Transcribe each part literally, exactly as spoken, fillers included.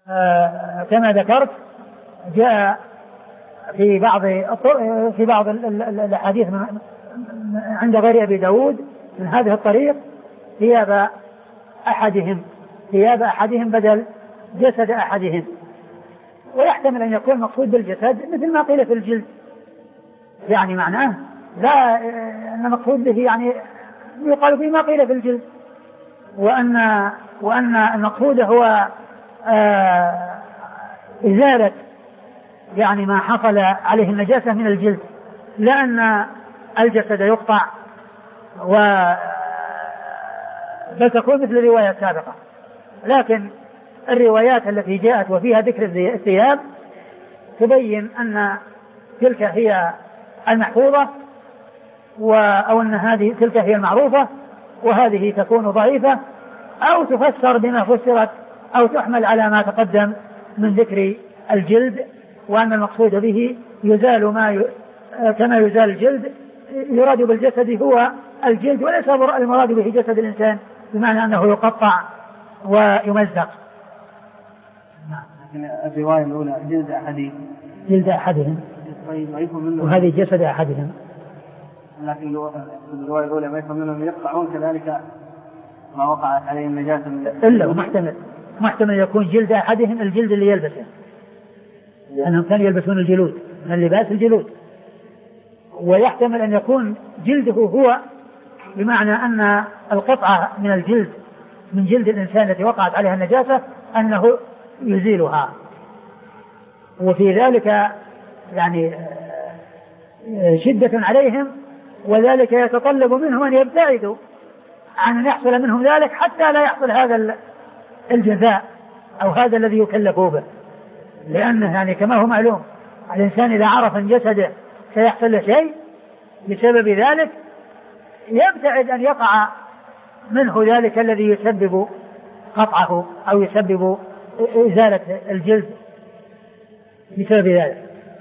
آه كما ذكرت جاء في بعض في بعض الأحاديث عند غير أبي داود من هذه الطريق ثياب أحدهم ثياب أحدهم بدل جسد أحدهم. ويحتمل أن يكون مقصود بالجسد مثل ما قيل في الجلد، يعني معناه لا أن مقصود به يعني يقال به ما قيل في الجلد، وأن وأن المقصود هو آه إزالة يعني ما حصل عليه النجاسة من الجلد، لأن الجسد يقطع و بل تكون مثل الرواية السابقة. لكن الروايات التي جاءت وفيها ذكر الثياب تبين أن تلك هي المحفوظة أو أن هذه تلك هي المعروفة وهذه تكون ضعيفة، أو تفسر بما فسرت أو تحمل على ما تقدم من ذكر الجلد، وأن المقصود به يزال ما ي... كما يزال الجلد يراد بالجسد هو الجلد، وليس المراد به جسد الإنسان بمعنى أنه يقطع ويمزق. لكن الرواية الأولى جلد أحدهم جلد أحدهم وهذه جسد أحدهم، لكن الرواية الأولى ما يفهم منهم يقطعون كذلك ما وقع عليه النجاسة إلا ومحتمل محتمل يكون جلد أحدهم الجلد اللي يلبسه، لأنهم كانوا يلبسون الجلود من اللباس الجلود، ويحتمل أن يكون جلده هو بمعنى أن القطعة من الجلد من جلد الإنسان التي وقعت عليها النجاسة أنه يزيلها. وفي ذلك يعني شدة عليهم، وذلك يتطلب منهم أن يبتعدوا عن أن يحصل منهم ذلك حتى لا يحصل هذا الجزاء أو هذا الذي يكلفوا به، لأنه يعني كما هو معلوم الإنسان إذا عرف أن جسده سيحصل له شيء بسبب ذلك يبتعد أن يقع منه ذلك الذي يسبب قطعه أو يسبب إزالة الجلد بسبب ذلك.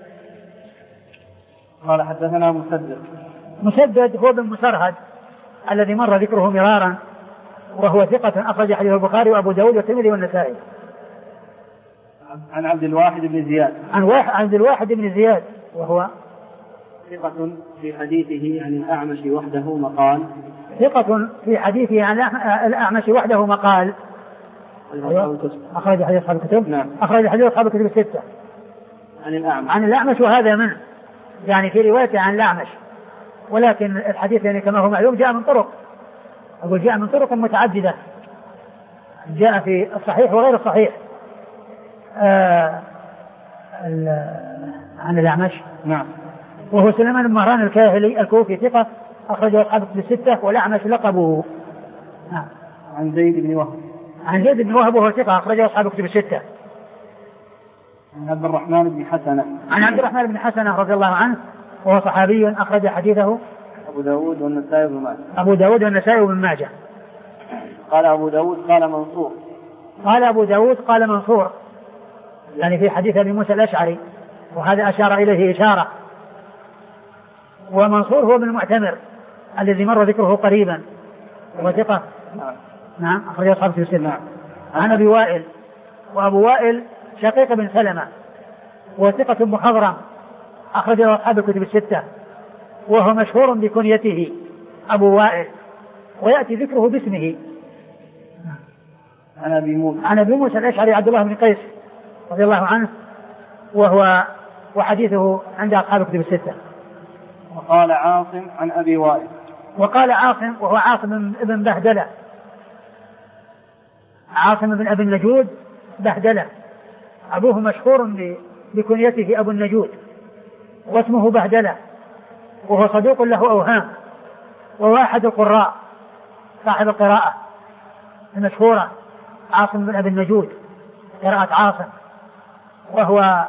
قال حدثنا مسدد مسدد هو بن مسرهد الذي مر ذكره مرارا، وهو ثقة أخرج حديث البخاري وأبو داود والترمذي والنسائي. عن عبد الواحد بن زياد عن واحد عبد الواحد بن زياد وهو ثقة في حديثه عن الأعمش وحده مقال ثقة في حديثه عن الأعمش وحده مقال أخرج حديث أصحاب الكتب نعم أخرج حديث أصحاب الكتب الستة عن الأعمش عن الأعمش وهذا منه يعني في روايته عن الأعمش، ولكن الحديث يعني كما هو معلوم جاء من طرق أقول جاء من طرق متعددة، جاء في الصحيح وغير الصحيح. آه عن الأعمش نعم وهو سليمان بن مهران الكاهلي الكوفي ثقة أخرجه أصحاب الكتب الستة، والأعمش لقبه نعم. عن زيد بن وهب عن زيد بن وهب وهو ثقة أخرجه أصحاب الكتب الستة. عن عبد الرحمن بن حسنة عن عبد الرحمن بن حسنة رضي الله عنه وهو صحابي أخرج حديثه أبو داود والنسائي بن ماجه أبو داود والنسائي بن ماجه. قال أبو داود قال منصور قال أبو داود قال منصور يعني في حديث أبي موسى الأشعري، وهذا أشار إليه إشارة. ومنصور هو بن المعتمر الذي مر ذكره قريبا وثقة نعم نعم أخرج أصحاب الكتب الستة. نعم. عن أبي وائل وأبو وائل شقيق بن سلمة وثقة مخضرم أخرج أصحاب الكتب الستة، وهو مشهور بكنيته أبو وائل ويأتي ذكره باسمه. عن أبي موسى عن أبي موسى الأشعري عبد الله بن قيس رضي الله عنه وهو وحديثه عند أصحاب الكتب الستة. وقال عاصم عن أبي وائل وقال عاصم وهو عاصم بن بهدلة عاصم بن أبي النجود بهدلة، أبوه مشهور بكنيته أبو النجود واسمه بهدلة، وهو صدوق له أوهام، وهو أحد القراء صاحب القراءة المشهورة عاصم بن أبي النجود قراءة عاصم، وهو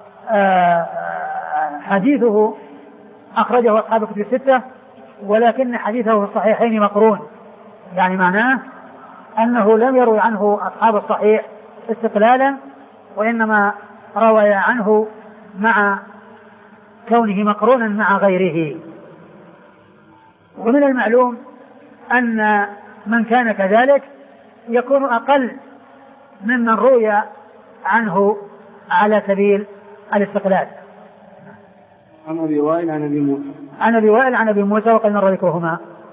حديثه أخرجه أصحاب الكتب الستة، ولكن حديثه في الصحيحين مقرون، يعني معناه أنه لم يروي عنه أصحاب الصحيح استقلالا، وإنما روي عنه مع كونه مقرونا مع غيره. ومن المعلوم أن من كان كذلك يكون أقل ممن روي عنه على سبيل الاستقلال. عن أبي وائل عن أبي موسى عن أبي وائل عن أبي موسى وقد مر ذكرهما.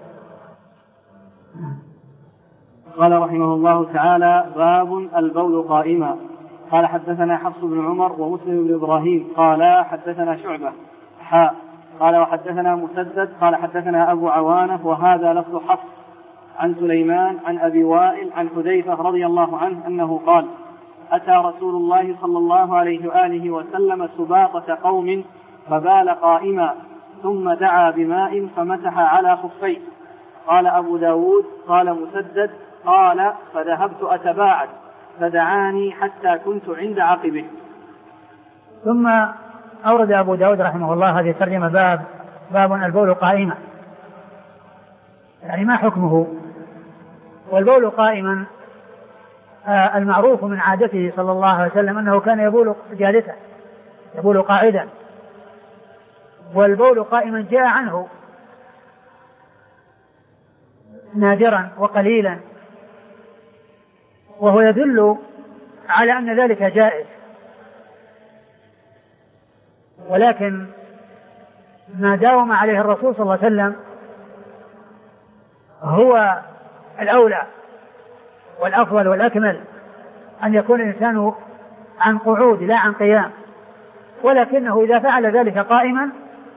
قال رحمه الله تعالى: باب البول قائما. قال حدثنا حفص بن عمر ومسلم بن إبراهيم قال حدثنا شعبة حاء قال وحدثنا مسدد قال حدثنا أبو عوانة وهذا لفظ حفص عن سليمان عن أبي وائل عن حذيفة رضي الله عنه أنه قال: أتى رسول الله صلى الله عليه وآله وسلم سباطة قوم فبال قائما ثم دعا بماء فمسح على خفيه. قال أبو داود قال مسدد قال فذهبت أتباعد فدعاني حتى كنت عند عقبه. ثم أورد أبو داود رحمه الله هذه الترجمة باب باب البول قائما، يعني ما حكمه؟ والبول قائما آه المعروف من عادته صلى الله عليه وسلم أنه كان يبول جالسا يبول قاعدا، والبول قائما جاء عنه نادرا وقليلا، وهو يدل على أن ذلك جائز، ولكن ما داوم عليه الرسول صلى الله عليه وسلم هو الأولى والأفضل والأكمل، أن يكون الإنسان عن قعود لا عن قيام، ولكنه إذا فعل ذلك قائما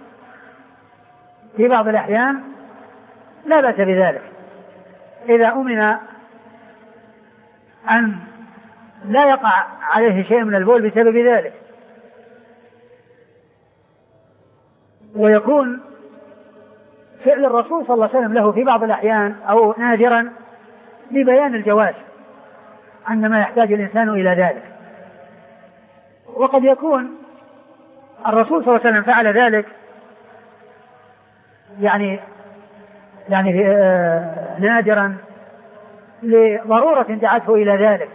في بعض الأحيان لا بأس بذلك إذا أمن أن لا يقع عليه شيء من البول بسبب ذلك. ويكون فعل الرسول صلى الله عليه وسلم له في بعض الأحيان أو نادرا لبيان الجواز عندما يحتاج الإنسان إلى ذلك، وقد يكون الرسول صلى الله عليه وسلم فعل ذلك يعني يعني آه نادرا لضرورة دعته إلى ذلك،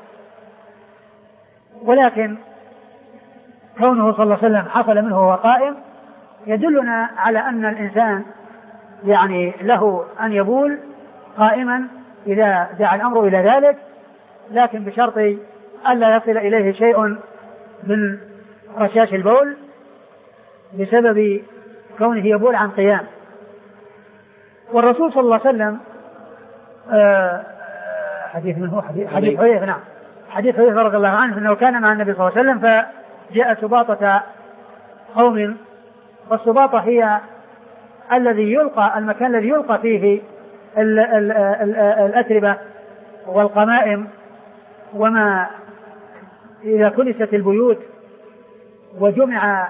ولكن كونه صلى الله عليه وسلم حصل منه وهو قائم يدلنا على أن الإنسان يعني له أن يبول قائما إذا دعا الأمر إلى ذلك، لكن بشرط ألا يصل إليه شيء من رشاش البول بسبب كونه يبول عن قيام. والرسول صلى الله عليه وسلم آه حديث من هو حديث حديث حذيفة نعم حديث حذيفة رضي الله عنه أنه كان مع النبي صلى الله عليه وسلم فجاء سباطة قوم، والسباطة هي الذي يلقى المكان الذي يلقى فيه ال ال ال الأتربة والقمائم، وما إذا كنست البيوت وجمع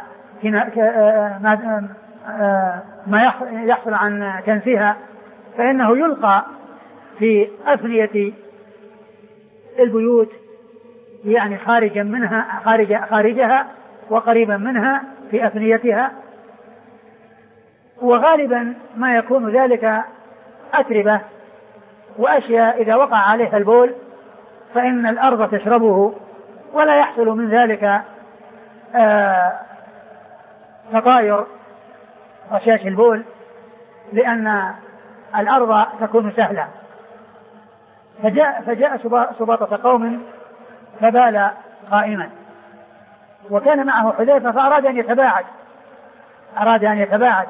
ما يحصل عن كنسها فإنه يلقى في أفنية البيوت، يعني خارجا منها خارج خارجها وقريبا منها في أفنيتها، وغالبا ما يكون ذلك أتربة وأشياء إذا وقع عليها البول فإن الأرض تشربه ولا يحصل من ذلك تطاير رشاش البول، لأن الأرض تكون سهلة. فجاء, فجاء سباطة قوم فبال قائما، وكان معه حذيفة فأراد أن يتباعد أراد أن يتباعد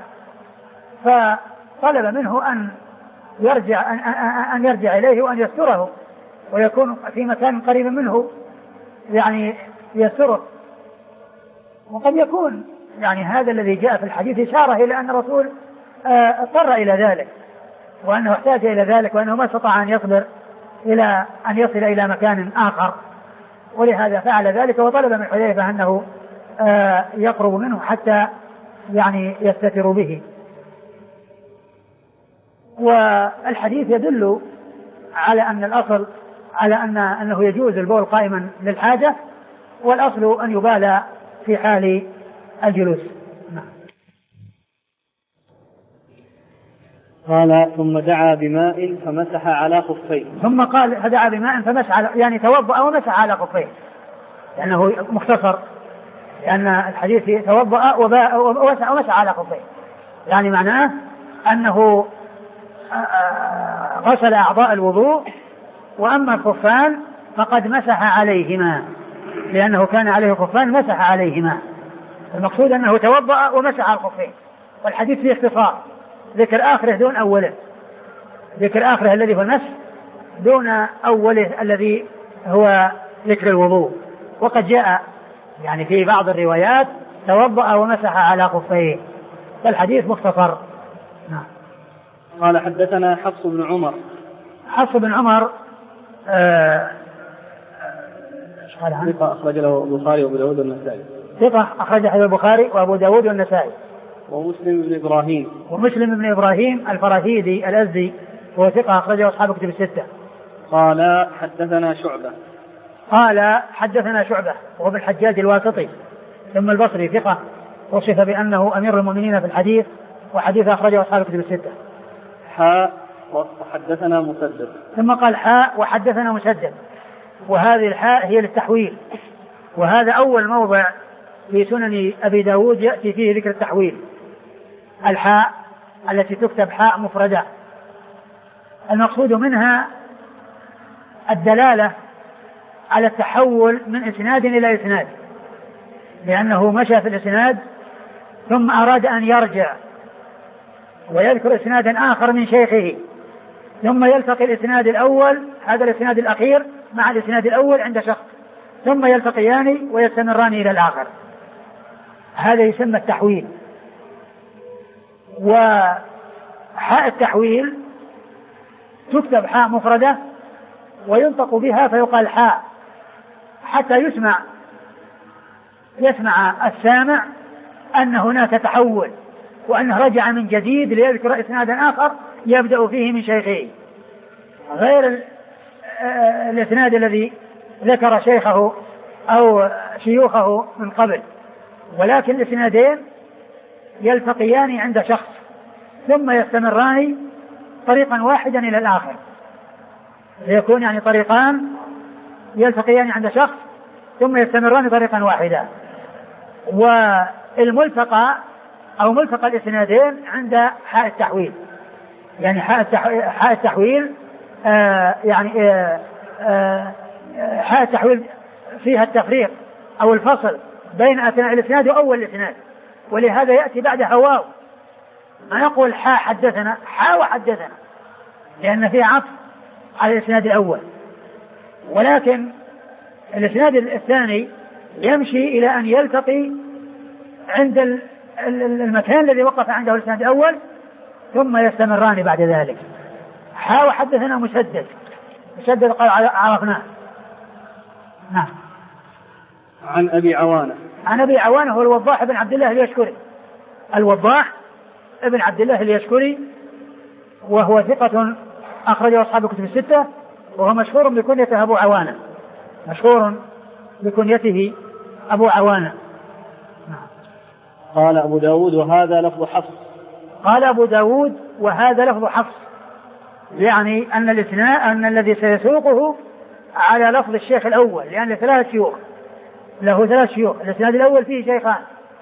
فطلب منه أن يرجع أن, أن يرجع إليه وأن يستره ويكون في مكان قريب منه يعني يستره. وقد يكون يعني هذا الذي جاء في الحديث إشارة إلى أن الرسول اضطر إلى ذلك وأنه احتاج إلى ذلك وأنه ما استطاع أن يصبر إلى أن يصل إلى مكان آخر، ولهذا فعل ذلك وطلب من حذيفة أنه يقرب منه حتى يعني يستتر به. والحديث يدل على أن الأصل على أن أنه يجوز البول قائما للحاجة، والأصل أن يبال في حال الجلوس. قال ثم دعا بماء فمسح على خفيه. ثم قال فدعا بماء فمسح على يعني توضأ ومسح على خفيه، لأنه مختصر، لأن الحديث توضأ ومسح على خفيه، يعني معناه أنه غسل أعضاء الوضوء، وأما الخفان فقد مسح عليهما، لأنه كان عليه خفان مسح عليهما. المقصود أنه توضأ ومسح على الخفين، والحديث فيه اختصار، ذكر آخره دون أوله، ذكر آخره الذي هو المسح دون أوله الذي هو ذكر الوضوء. وقد جاء يعني في بعض الروايات توضأ ومسح على خفيه، فالحديث مختصر. نعم. قال حدثنا حفص بن عمر. حفص بن عمر آه ثقة أخرج له البخاري وأبو داود والنسائي. ثقة أخرج له البخاري وأبو داود والنسائي. ومسلم بن إبراهيم. ومسلم بن إبراهيم الفراهيدي الأزدي وهو ثقة أخرجه أصحاب كتب الستة. قال حدثنا شعبة. قال حدثنا شعبة وهو بالحجاج الواسطي ثم البصري ثقة، وصف بأنه أمير المؤمنين في الحديث، وحديث أخرجه أصحاب كتب الستة. حاء وحدثنا مسدد. ثم قال حاء وحدثنا مسدد، وهذه الحاء هي للتحويل، وهذا أول موضع في سنن أبي داود يأتي فيه ذكر التحويل، الحاء التي تكتب حاء مفردة. المقصود منها الدلالة على التحول من إسناد إلى إسناد، لأنه مشى في الإسناد ثم أراد أن يرجع ويذكر إسنادا آخر من شيخه، ثم يلتقي الإسناد الأول، هذا الإسناد الأخير مع الإسناد الأول عند شخص، ثم يلتقيان ويستمران إلى الآخر، هذا يسمى التحويل. وحاء التحويل تكتب حاء مفردة وينطق بها فيقال حاء، حتى يسمع يسمع السامع أن هناك تحول، وأنه رجع من جديد ليذكر إسنادا آخر يبدأ فيه من شيخه، غير الإسناد الذي ذكر شيخه أو شيوخه من قبل، ولكن الإسنادين يلتقيان عند شخص ثم يستمران طريقا واحدا إلى الآخر، يكون يعني طريقان يلتقيان عند شخص ثم يستمران طريقا واحدا. والملتقى أو ملتقى الإسنادين عند حاء التحويل، يعني حاء التحويل آه يعني آه آه حاء التحويل فيها التفريق أو الفصل بين أثناء الإسناد وأول الإسناد، ولهذا يأتي بعدها واو، ما نقول حاء حدثنا حاء وحدثنا، لأن فيها عطف على الإسناد الأول، ولكن الإسناد الثاني يمشي إلى أن يلتقي عند المكان الذي وقف عنده الإسناد الأول ثم يستمران بعد ذلك. حاء وحدثنا مسدد، مسدد قال عرفناه. نعم. عن أبي عوانة. عن أبي عوانة هو الوضاح بن عبد الله اليشكري، الوضاح ابن عبد الله اليشكري، وهو ثقة أخرجه أصحاب الكتب الستة، وهو مشهور بكنيته أبو عوانة، مشهور بكنيته أبو عوانة. قال أبو داود وهذا لفظ حفص. قال أبو داود وهذا لفظ حفص، يعني أن الاثناء أن الذي سيسوقه على لفظ الشيخ الأول، لأن له ثلاث شيوخ، له ثلاث شيوخ، الإسناد الأول فيه شيخان،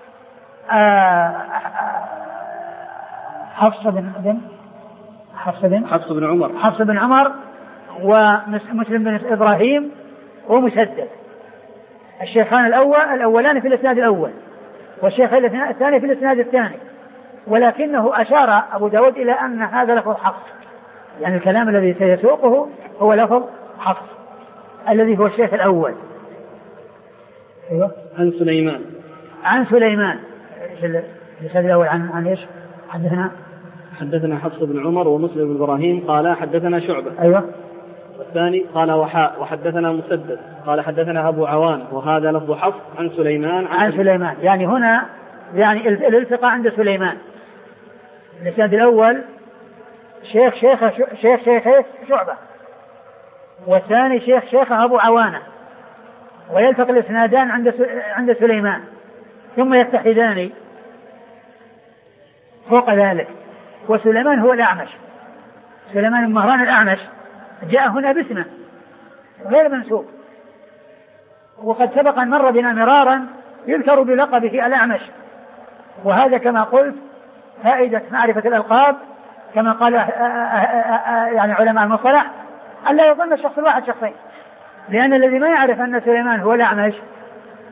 حفص بن بن حفص بن حفص بن عمر حفص بن عمر ومسلم بن إبراهيم ومسدد. الشيخان الأول الأولان في الإسناد الأول، والشيخ الثاني في الإسناد الثاني، ولكنه أشار أبو داود إلى أن هذا لفظ حفص، يعني الكلام الذي سيسوقه هو لفظ حفص الذي هو الشيخ الأول. أيوة. عن سليمان. عن سليمان الإسناد الأول عن عن إيش؟ حدثنا حدثنا حفص بن عمر ومسلم بن إبراهيم قال حدثنا شعبة. أيوة. والثاني قال وحاء وحدثنا مسدد قال حدثنا أبو عوان وهذا لفظ حفص عن سليمان. عن, عن سليمان، يعني هنا يعني الالتقاء عند سليمان. الإسناد الأول شيخ شيخ شيخ شيخ شعبة، والثاني شيخ شيخ أبو عوانة، ويلتقي الإسنادان عند عند سليمان ثم يتحدان فوق ذلك. وسليمان هو الأعمش، سليمان بن مهران الأعمش جاء هنا باسمه غير منسوب، وقد سبق أن مر بنا مرارا يذكر بلقبه الأعمش، وهذا كما قلت فائدة معرفة الألقاب كما قال يعني علماء المصطلح أن لا يظن الشخص الواحد شخصين، لأن الذي ما يعرف أن سليمان هو الأعمش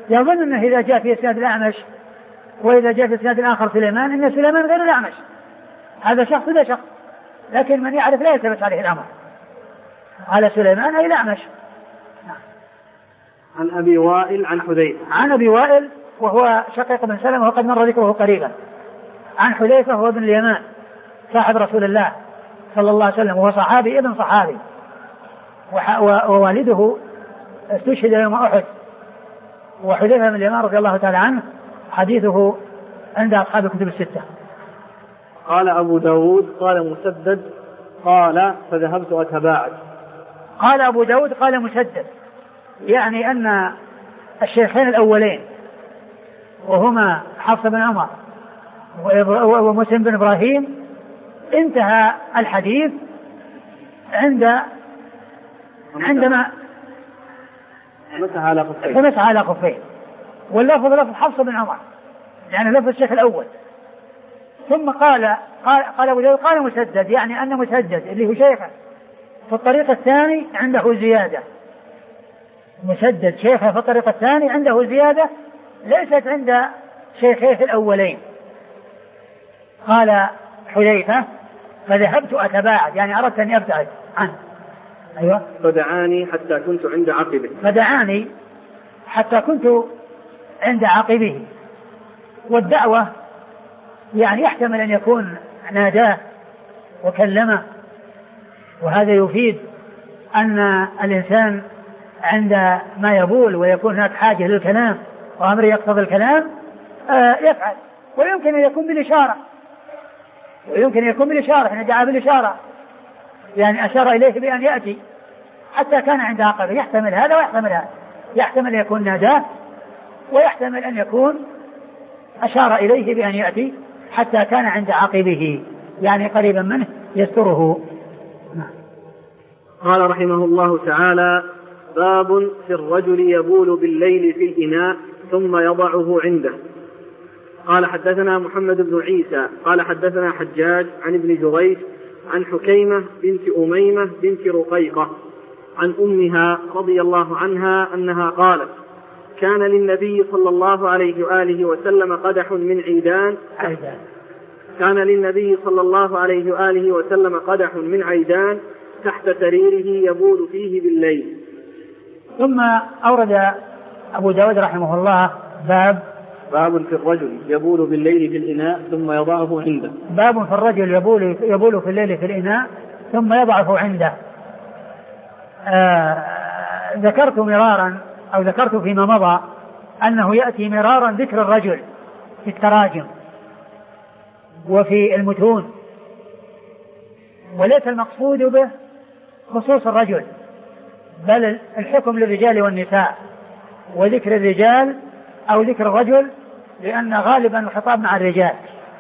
يظن أنه إذا جاء في إسناد الأعمش وإذا جاء في إسناد الآخر سليمان أن سليمان غير الأعمش، هذا شخص لا شخص، لكن من يعرف لا يلتبس عليه الأمر، على سليمان أي الأعمش. عن أبي وائل عن حذيفة. عن أبي وائل وهو شقيق بن سلمة وقد مر ذكره قريبا. عن حذيفة هو ابن اليمان صاحب رسول الله صلى الله عليه وسلم، وهو صحابي ابن صحابي، ووالده استشهد يوم أحد. وحذيفة بن اليمان رضي الله تعالى عنه حديثه عند أصحاب الكتب الستة. قال أبو داود قال مسدد قال فذهبت أتباعد. قال أبو داود قال مسدد، يعني أن الشيخين الأولين وهما حفص بن عمر ومسلم بن إبراهيم انتهى الحديث عند عندما مسح على خفين فمسح على خفين، واللفظ لفظ حفص بن عمر يعني لفظ الشيخ الأول. ثم قال قال قال أبو داود قال مسدد، يعني أن مسدد اللي هو شيخه في الطريق الثاني عنده زيادة. مسدد شيخه في الطريق الثاني عنده زيادة ليست عند شيخيه الأولين. قال حذيفة فذهبت أتباعد، يعني أردت أن أبتعد عنه. أيوة. فدعاني حتى كنت عند عقبه. فدعاني حتى كنت عند عقبه. والدعوة يعني يحتمل أن يكون ناداه وكلمه، وهذا يفيد أن الإنسان عند ما يبول ويكون هناك حاجة للكلام وأمر يقتضي الكلام آه يفعل. ويمكن أن يكون بالإشارة، ويمكن أن يكون بالإشارة، إن دعا بالإشارة يعني أشار إليه بأن يأتي حتى كان عند عقبه. يحتمل هذا ويحتمل هذا، يحتمل أن يكون ناداه ويحتمل أن يكون أشار إليه بأن يأتي حتى كان عند عقبه، يعني قريبا منه يستره. قال رحمه الله تعالى: باب في الرجل يبول بالليل في الإناء ثم يضعه عنده. قال حدثنا محمد بن عيسى قال حدثنا حجاج عن ابن جريج عن حكيمة بنت أميمة بنت رقيقة عن أمها رضي الله عنها أنها قالت: كان للنبي صلى الله عليه وآله وسلم قدح من عيدان كان للنبي صلى الله عليه وآله وسلم قدح من عيدان تحت سريره يبول فيه بالليل. ثم أورد أبو داود رحمه الله باب باب في الرجل يبول بالليل في الإناء ثم يضعه عنده. باب في الرجل يبول, يبول في الليل في الإناء ثم يضعه عنده. آه ذكرت مرارا أو ذكرت فيما مضى أنه يأتي مرارا ذكر الرجل في التراجم وفي المتون، وليس المقصود به خصوص الرجل، بل الحكم للرجال والنساء، وذكر الرجال أو ذكر الرجل لأن غالبا الخطاب مع الرجال،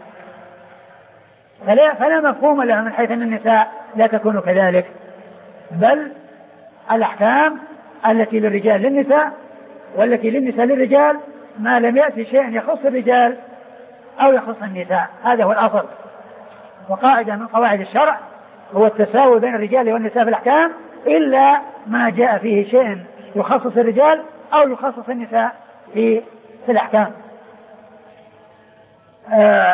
فلا, فلا مفهوم لها من حيث أن النساء لا تكون كذلك، بل الأحكام التي للرجال للنساء والتي للنساء للرجال ما لم يأتي شيء يخص الرجال أو يخص النساء. هذا هو الأصل، وقاعدة من قواعد الشرع هو التساوي بين الرجال والنساء في الأحكام إلا ما جاء فيه شيء يخصص الرجال أو يخصص النساء في, في الأحكام. آه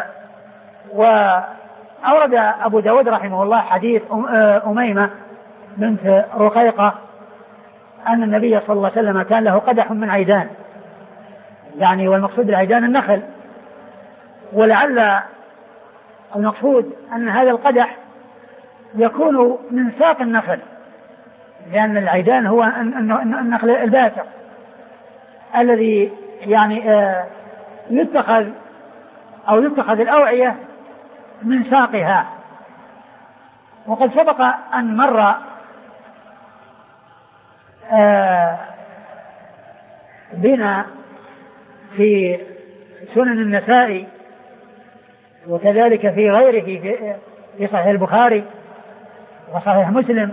وأورد أبو داود رحمه الله حديث أميمة بنت رقيقة أن النبي صلى الله عليه وسلم كان له قدح من عيدان، يعني والمقصود بالعيدان النخل، ولعل المقصود أن هذا القدح يكون من ساق النخل، لأن العيدان هو النخل الباسق الذي يعني يتخذ أو يتخذ الأوعية من ساقها. وقد سبق أن مر بنا في سنن النسائي وكذلك في غيره في صحيح البخاري وصحيح مسلم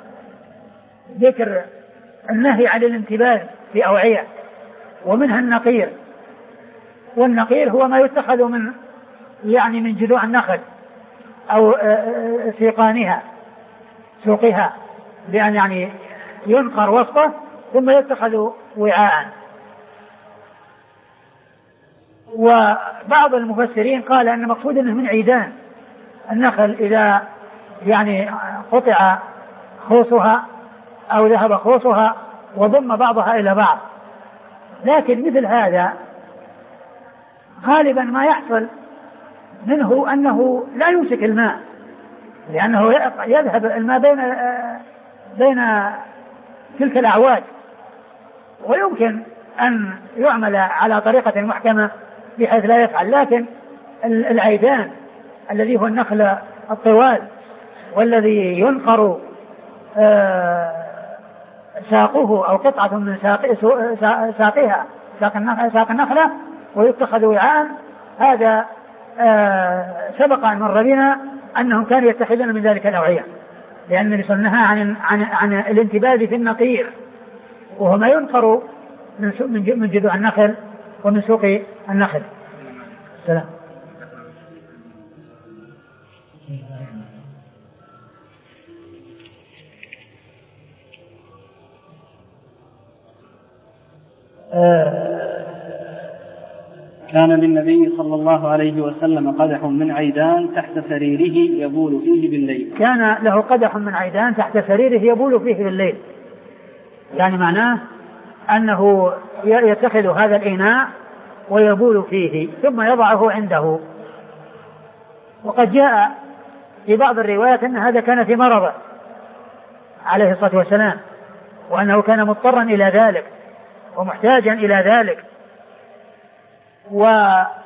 ذكر النهي عن الانتباه في أوعية، ومنها النقير. والنقير هو ما يتخذ من يعني من جذوع النخل أو سيقانها سوقها، بأن يعني ينقر وسطه ثم يتخذ وعاء. وبعض المفسرين قال أن مقصود أنه من عيدان النخل إذا يعني قطع خوصها أو ذهب خوصها وضم بعضها إلى بعض. لكن مثل هذا غالبا ما يحصل منه أنه لا يمسك الماء، لأنه يذهب الماء بين بين تلك الأعواد، ويمكن أن يعمل على طريقة محكمة بحيث لا يفعل. لكن العيدان الذي هو النخل الطوال والذي ينقر ساقه أو قطعة من ساقها ساق النخلة ويتخذ وعاء، هذا سبق أن مر بنا أنهم كانوا يتخذون من ذلك الأوعية، لأن النبي صلى الله عليه وسلم عن, عن, عن الانتباذ في النقير وهو ما ينقر من جذوع النخل ومن سوق النخل. السلام. كان للنبي صلى الله عليه وسلم قدح من عيدان تحت سريره يبول فيه بالليل. كان له قدح من عيدان تحت سريره يبول فيه بالليل، يعني معناه أنه يتخذ هذا الإناء ويبول فيه ثم يضعه عنده. وقد جاء في بعض الروايات أن هذا كان في مرضه عليه الصلاة والسلام، وأنه كان مضطرا إلى ذلك ومحتاجا إلى ذلك. و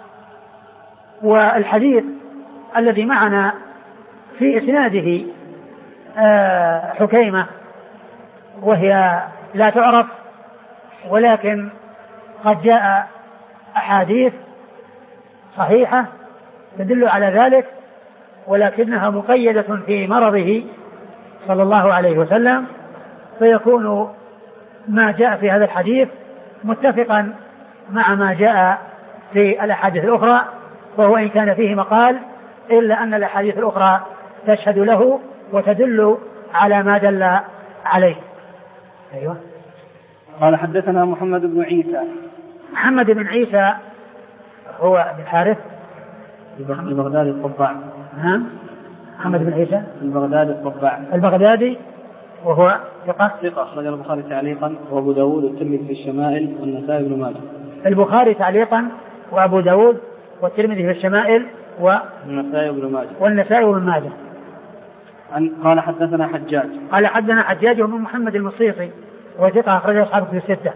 والحديث الذي معنا في إسناده حكيمة وهي لا تعرف، ولكن قد جاء أحاديث صحيحة تدل على ذلك، ولكنها مقيدة في مرضه صلى الله عليه وسلم، فيكون ما جاء في هذا الحديث متفقا مع ما جاء في الأحاديث الأخرى، وهو إن كان فيه مقال إلا أن الأحاديث الأخرى تشهد له وتدل على ما دل عليه. أيوة. قال حدثنا محمد بن عيسى. محمد بن عيسى هو بن حارث البغدادي الطباع. نعم. محمد بن عيسى البغدادي الطباع البغدادي وهو ثقة ثقة أخرج البخاري تعليقا وأبو داود والترمذي في الشمائل والنسائي بن ماجه. البخاري تعليقا وأبو داود والترمذي في الشمائل والنسائي بن ماجه والنسائي بن ماجه. قال حدثنا حجاج. قال حدثنا حجاج بن محمد المصيصي وثقة أخرج أصحابه في الستة.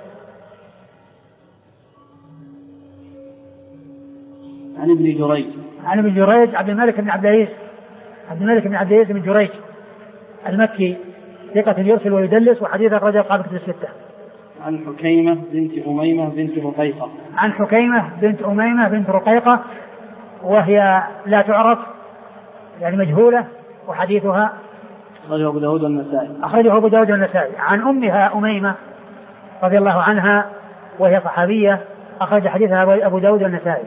عن ابن جريج. عن ابن جريج عبد الملك بن عبد العزيز عبد الملك بن عبد العزيز بن جريج المكي ثقة يرسل ويدلس وحديث أخرج أصحابه في الستة. عن حكيمة بنت أميمة بنت رقيقة. عن حكيمة بنت أميمة بنت رقيقة وهي لا تعرف يعني مجهولة، وحديثها أخرجه أبو داود والنسائي. أخرجه أبو داود والنسائي. عن أمها أميمة رضي الله عنها وهي صحابية، أخرج حديثها أبو داود والنسائي.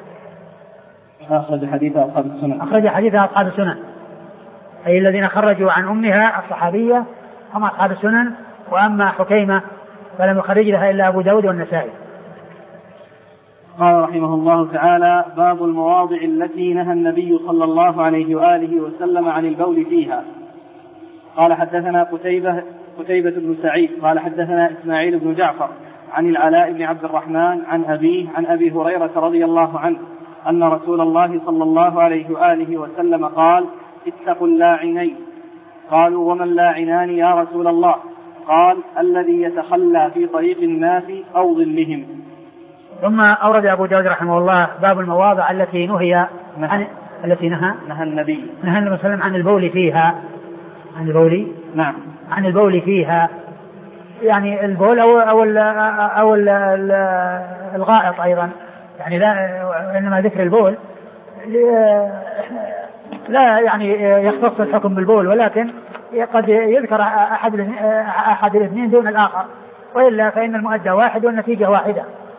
أخرج حديثها أصحاب السنن. أخرج حديثها أصحاب السنن، أي الذين خرجوا عن أمها الصحابية هم أصحاب السنن، وأما حكيمة فلم يخرج لها إلا أبو داود والنسائي. قال رحمه الله تعالى: باب المواضع التي نهى النبي صلى الله عليه وآله وسلم عن البول فيها. قال حدثنا قتيبة قتيبة بن سعيد قال حدثنا إسماعيل بن جعفر عن العلاء بن عبد الرحمن عن أبيه عن أبي هريرة رضي الله عنه أن رسول الله صلى الله عليه وآله وسلم قال: اتقوا اللاعنين. قالوا: وما اللاعنان يا رسول الله؟ قال: الذي يتخلى في طريق الناس أو ظلهم. ثم أورد أبو داود رحمه الله باب المواضع التي نهي عن التي نهى نهى النبي نهى النبي صلى الله عليه وسلم عن البول فيها عن البول نعم عن البول فيها، يعني البول أو أو ال أو ال الغائط أيضا، يعني لا إنما ذكر البول لا يعني يختص الحكم بالبول، ولكن قد يذكر أحد أحد الاثنين دون الآخر، وإلا فإن المؤدى واحد والنتيجة واحدة.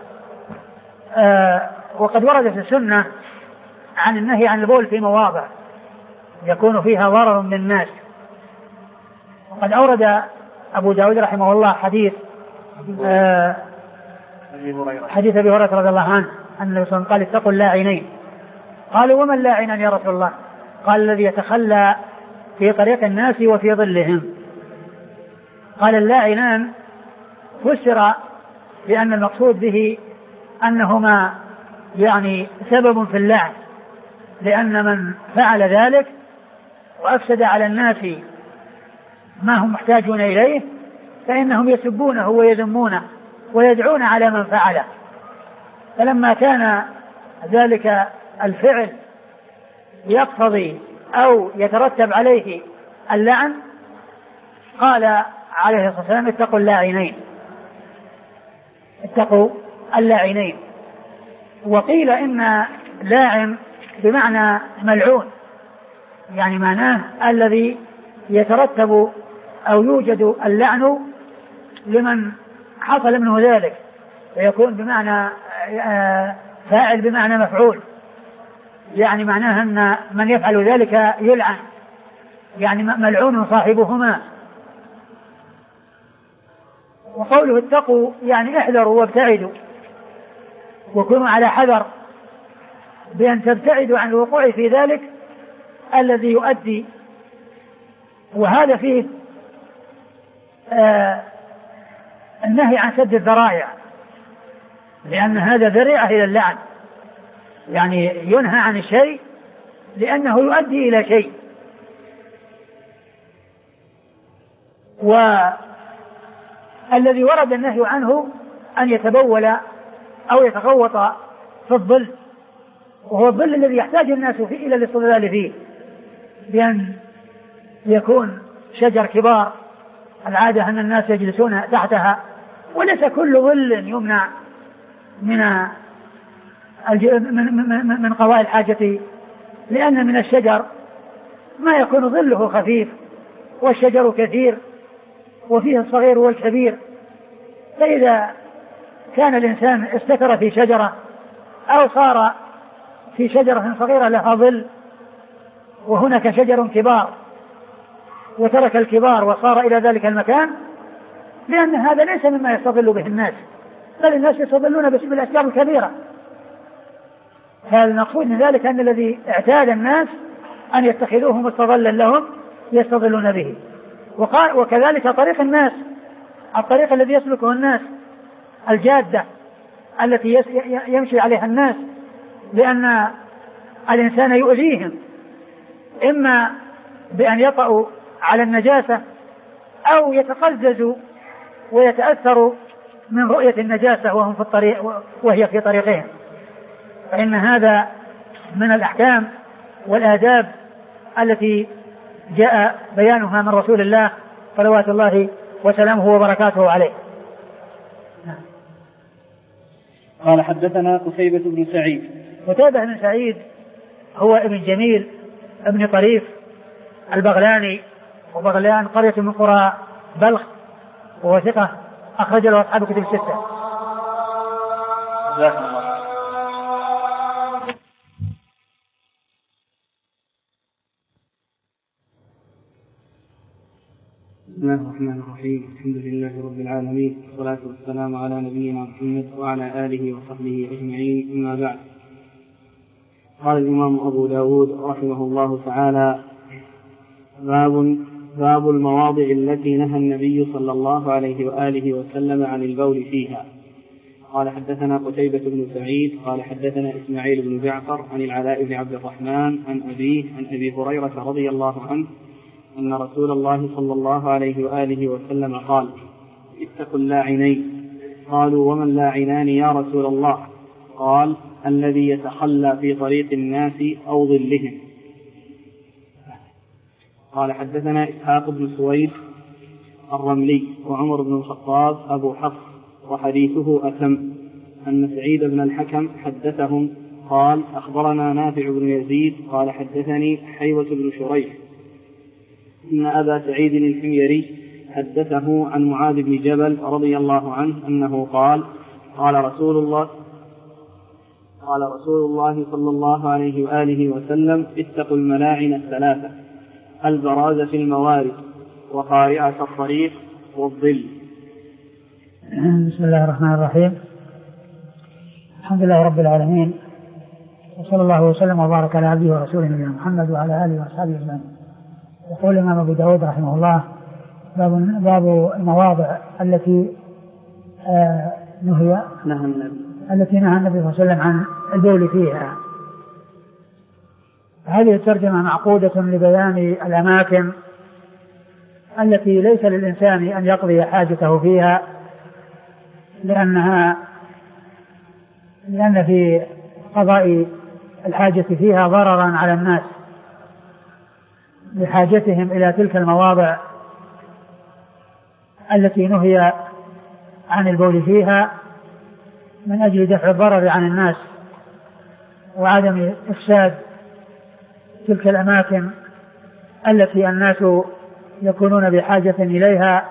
آه وقد وردت السنة عن النهي عن البول في مواضع يكون فيها ضرر من الناس. وقد أورد أبو داود رحمه الله حديث آه حديث أبي هريرة رضي الله عنه أن النبي صلى الله عليه وسلم قال اتقوا اللاعنين. قالوا وما اللاعنان يا رسول الله؟ قال الذي يتخلى في طريق الناس وفي ظلهم. قال اللاعنان فسر بأن المقصود به أنهما يعني سبب في اللعن، لأن من فعل ذلك وأفسد على الناس ما هم محتاجون إليه فإنهم يسبونه ويذمونه ويدعون على من فعله. فلما كان ذلك الفعل يقتضي أو يترتب عليه اللعن قال عليه الصلاة والسلام اتقوا اللاعنين، اتقوا اللاعنين. وقيل إن لاعن بمعنى ملعون، يعني معناه الذي يترتب أو يوجد اللعن لمن حصل منه ذلك، ويكون بمعنى فاعل بمعنى مفعول، يعني معناه أن من يفعل ذلك يلعن، يعني ملعون صاحبهما. وقوله اتقوا يعني احذروا وابتعدوا، وكونوا على حذر بأن تبتعدوا عن الوقوع في ذلك الذي يؤدي. وهذا فيه آه النهي عن سد الذرائع، لأن هذا ذريعة إلى اللعن، يعني ينهى عن الشيء لأنه يؤدي إلى شيء. والذي ورد النهي عنه أن يتبول أو يتغوط في الظل، وهو الظل الذي يحتاج الناس فيه إلى الاستظلال فيه، بأن يكون شجر كبار العادة أن الناس يجلسون تحتها، وليس كل ظل يمنع من من قضاء الحاجة، لأن من الشجر ما يكون ظله خفيف، والشجر كثير وفيه الصغير والكبير. فإذا كان الإنسان استتر في شجرة أو صار في شجرة صغيرة لها ظل وهناك شجر كبار وترك الكبار وصار إلى ذلك المكان، لأن هذا ليس مما يستظل به الناس، بل الناس يستظلون بالأشجار الكبيرة. فالمقصود من ذلك أن الذي اعتاد الناس أن يتخذوه مستظلا لهم يستظلون به. وقال وكذلك طريق الناس، الطريق الذي يسلكه الناس، الجادة التي يمشي عليها الناس، لأن الإنسان يؤذيهم إما بأن يطأوا على النجاسة أو يتقززوا ويتأثروا من رؤية النجاسة وهم في الطريق وهي في طريقهم. فإن هذا من الأحكام والآداب التي جاء بيانها من رسول الله صلوات الله وسلامه وبركاته عليه. قال حدثنا قتيبة بن سعيد. قتيبة بن سعيد هو ابن جميل ابن طريف البغلاني، وبغلان قرية من قرى بلخ، وهو ثقة أخرج له أصحاب كتب الستة. بسم الله الرحمن الرحيم. الحمد لله رب العالمين، والصلاة والسلام على نبينا محمد وعلى آله وصحبه أجمعين، أما بعد. قال الإمام أبو داود رحمه الله تعالى: باب باب المواضع التي نهى النبي صلى الله عليه وآله وسلم عن البول فيها. قال حدثنا قتيبة بن سعيد قال حدثنا إسماعيل بن جعفر عن العلاء بن عبد الرحمن عن أبيه عن أبي هريرة رضي الله عنه أن رسول الله صلى الله عليه وآله وسلم قال: اتقوا اللاعنين. قالوا: وما اللاعنان يا رسول الله؟ قال: الذي يتخلى في طريق الناس أو ظلهم. قال حدثنا إسحاق بن سويد الرملي وعمر بن الخطاب أبو حفص وحديثه أتم أن سعيد بن الحكم حدثهم قال: أخبرنا نافع بن يزيد قال حدثني حيوة بن شريح إن أبا سعيد الحميري حدثه عن معاذ بن جبل رضي الله عنه أنه قال: قال رسول الله قال رسول الله صلى الله عليه وآله وسلم: اتقوا الملاعن الثلاثة، البراز في الموارد، وقارعة الطريق، والظل. بسم الله الرحمن الرحيم. الحمد لله رب العالمين، وصلى الله وسلم وبارك على عبده ورسوله نبينا محمد وعلى آله وأصحابه أجمعين. يقول الإمام أبو داود رحمه الله: باب باب المواضع التي آه نهي نهى النبي التي نهى النبي صلى الله عليه وسلم عن البول فيها. هذه الترجمة معقودة لبيان الأماكن التي ليس للإنسان أن يقضي حاجته فيها، لأنها لأن في قضاء الحاجة فيها ضررا على الناس بحاجتهم إلى تلك المواضع التي نهي عن البول فيها من أجل دفع الضرر عن الناس وعدم إفساد تلك الأماكن التي الناس يكونون بحاجة إليها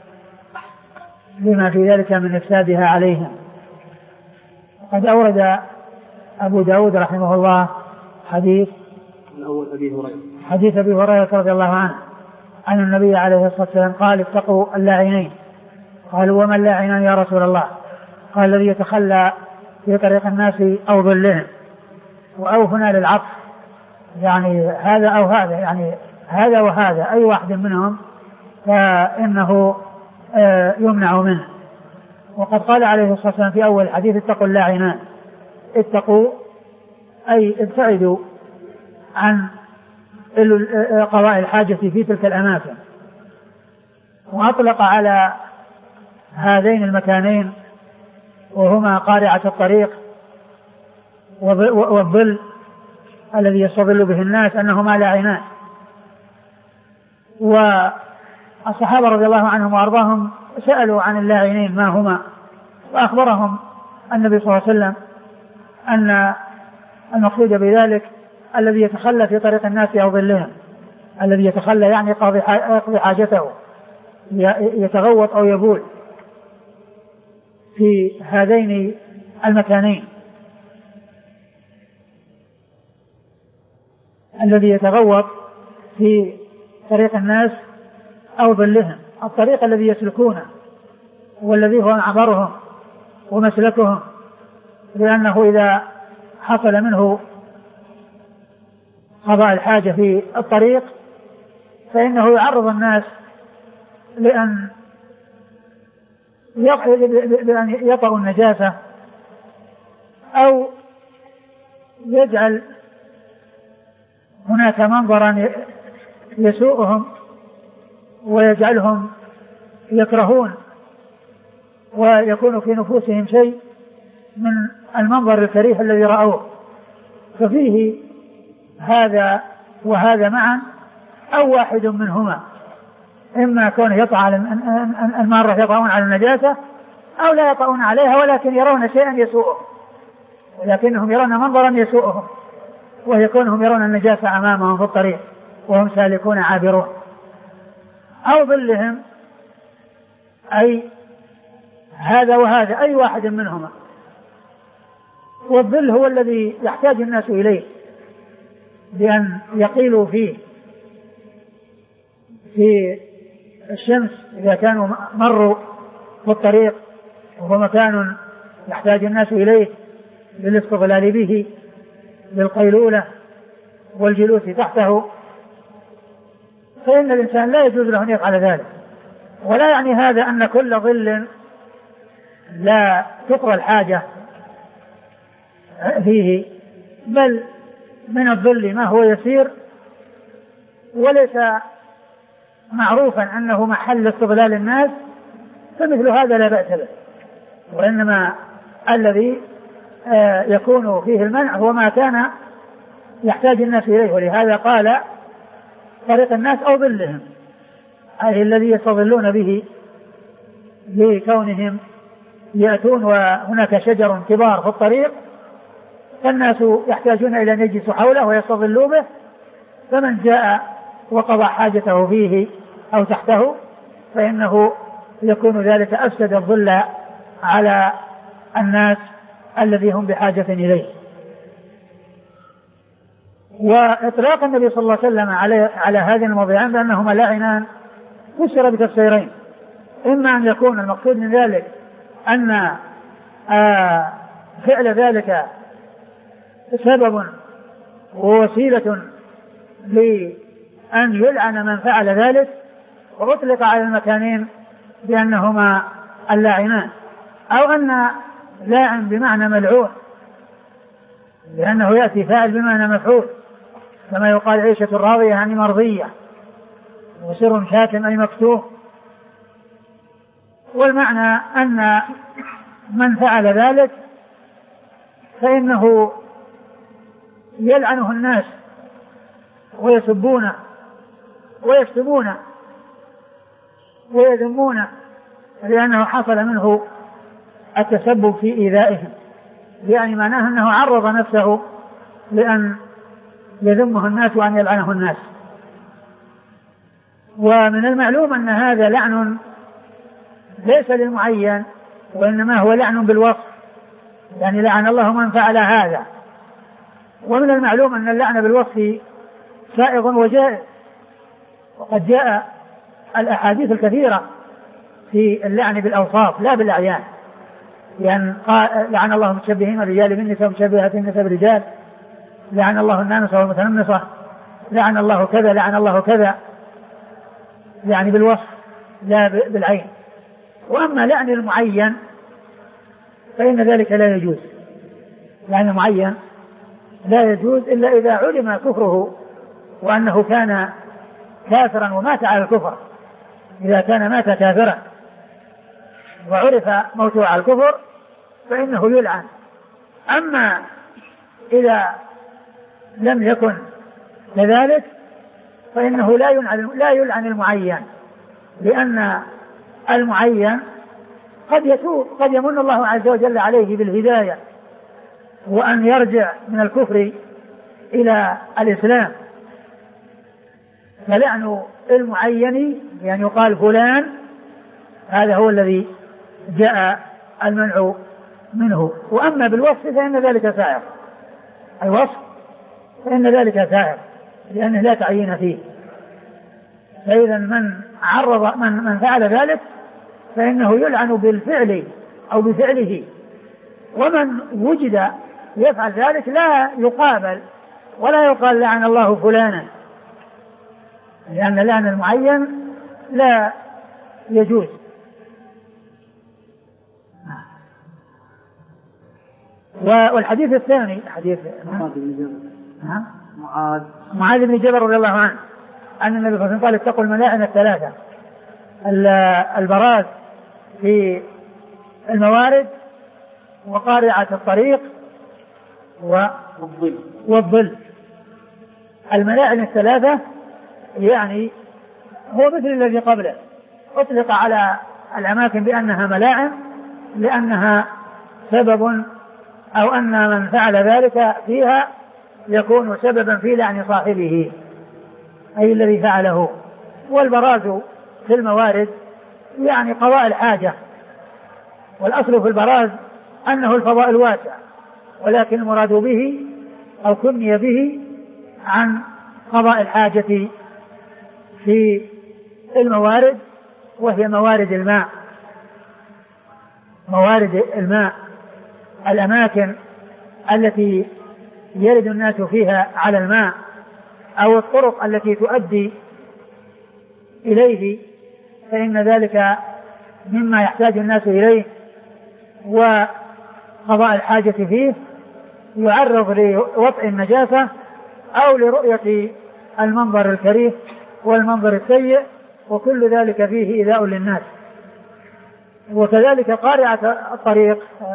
لما في ذلك من إفسادها عليهم. قد أورد أبو داود رحمه الله حديث أبي هريرة حديث أبي هريرة رضي الله عنه أن النبي عليه الصلاة والسلام قال: اتقوا اللاعنين. قالوا: وما اللاعنان يا رسول الله؟ قال: الذي يتخلى في طريق الناس أو ظلهم. وأو هنا للعطف، يعني هذا أو هذا، يعني هذا وهذا، أي واحد منهم فإنه يمنع منه. وقد قال عليه الصلاة والسلام في أول الحديث: اتقوا اللاعنان. اتقوا أي ابتعدوا عن قضاء الحاجة في تلك الأماكن. وأطلق على هذين المكانين وهما قارعة الطريق والظل الذي يستظل به الناس أنهما لاعنان. والصحابة رضي الله عنهم وأرضاهم سألوا عن اللاعنين ما هما، وأخبرهم النبي صلى الله عليه وسلم أن المقصود بذلك الذي يتخلى في طريق الناس أو ظلهم، الذي يتخلى يعني يقضي حاجته، يتغوط أو يبول في هذين المكانين، الذي يتغوط في طريق الناس أو ظلهم، الطريق الذي يسلكونه والذي هو معبرهم ومسلكهم، لأنه إذا حصل منه قضاء الحاجة في الطريق فإنه يعرض الناس لأن يطأوا النجاسة أو يجعل هناك منظرا يسوءهم ويجعلهم يكرهون ويكون في نفوسهم شيء من المنظر الكريه الذي رأوه. ففيه هذا وهذا معا أو واحد منهما، إما كونه يطع المارة يطعون على النجاسة أو لا يطعون عليها ولكن يرون شيئا يسوءهم، ولكنهم يرون منظرا يسوءهم، ويكونهم يرون النجاسة أمامهم في الطريق وهم سالكون عابرون. أو ظلهم أي هذا وهذا، أي واحد منهما. والظل هو الذي يحتاج الناس إليه بأن يقيلوا فيه في الشمس إذا كانوا مروا في الطريق، وهو مكان يحتاج الناس إليه للاستظلال به، للقيلولة والجلوس تحته، فإن الإنسان لا يجوز له أن يفعل ذلك. ولا يعني هذا أن كل ظل لا تقرأ الحاجة فيه، بل من الظل ما هو يسير وليس معروفا أنه محل استظلال الناس، فمثل هذا لا بأس به. وإنما الذي يكون فيه المنع هو ما كان يحتاج الناس إليه، ولهذا قال طريق الناس أو ظلهم، أي الذي يستظلون به لكونهم يأتون وهناك شجر كبار في الطريق فالناس يحتاجون إلى أن يجلسوا حوله ويستظلوا به، فمن جاء وقضى حاجته فيه أو تحته فإنه يكون ذلك أفسد الظل على الناس الذي هم بحاجة إليه. وإطلاق النبي صلى الله عليه وسلم على, على هذه الموضعين بأنهما لاعنان فسر بتفسيرين: إما أن يكون المقصود من ذلك أن آه فعل ذلك سبب ووسيلة لأن يلعن من فعل ذلك، وأطلق على المكانين بأنهما اللاعنان، أو أن لاعن بمعنى ملعون لأنه يأتي فاعل بمعنى مفعول، كما يقال عيشة راضية يعني مرضية، وسر شاتم أي مكتوم. والمعنى أن من فعل ذلك فإنه يلعنه الناس ويسبونه ويشتمونه ويذمونه، لأنه حصل منه التسبب في إيذائهم، يعني معناه أنه عرض نفسه لأن يذمه الناس وأن يلعنه الناس. ومن المعلوم أن هذا لعن ليس للمعين، وإنما هو لعن بالوصف، يعني لعن الله من فعل هذا. ومن المعلوم أن اللعن بالوصف سائغ وجائز، وقد جاء الأحاديث الكثيرة في اللعن بالأوصاف لا بالأعيان، يعني لعن الله المتشبهين الرجال بالنساء ومتشبهات النساء بالرجال، لعن الله النامصة والمتنمصة، لعن الله كذا، لعن الله كذا، يعني بالوصف لا بالعين. وأما لعن المعين فإن ذلك لا يجوز، لعن المعين لا يجوز إلا إذا علم كفره وأنه كان كافرا ومات على الكفر. إذا كان مات كافرا وعرف موته على الكفر فإنه يلعن. أما إذا لم يكن كذلك فإنه لا يلعن, لا يلعن المعين، لأن المعين قد يتوب، قد يمن الله عز وجل عليه بالهداية وأن يرجع من الكفر إلى الإسلام. فلعن المعين يعني يقال فلان، هذا هو الذي جاء المنع منه. وأما بالوصف فإن ذلك سائر، الوصف فإن ذلك سائر لأنه لا تعيين فيه. فإذا من عرض من, من فعل ذلك فإنه يلعن بالفعل أو بفعله، ومن وجد يفعل ذلك لا يقابل ولا يقال لعن الله فلانا، لأن لعن المعين لا يجوز. والحديث الثاني حديث معاذ بن جبل معاذ معاذ بن جبل رضي الله عنه أن النبي صلى الله عليه وسلم قال اتقوا الملاعن الثلاثة، البراز في الموارد وقارعة الطريق والظل. والظل. الملاعن الثلاثة يعني هو مثل الذي قبله، أطلق على الأماكن بأنها ملاعن لأنها سبب أو أن من فعل ذلك فيها يكون سببا في لعن صاحبه أي الذي فعله. والبراز في الموارد يعني قضاء الحاجة، والأصل في البراز أنه الفضاء الواسع، ولكن المراد به أو كني به عن قضاء الحاجة في الموارد، وهي موارد الماء، موارد الماء الأماكن التي يرد الناس فيها على الماء أو الطرق التي تؤدي إليه، فإن ذلك مما يحتاج الناس إليه، وقضاء الحاجة فيه يعرض لوطئ النجاسة أو لرؤية المنظر الكريه والمنظر السيء، وكل ذلك فيه إيذاء للناس. وكذلك قارعة الطريق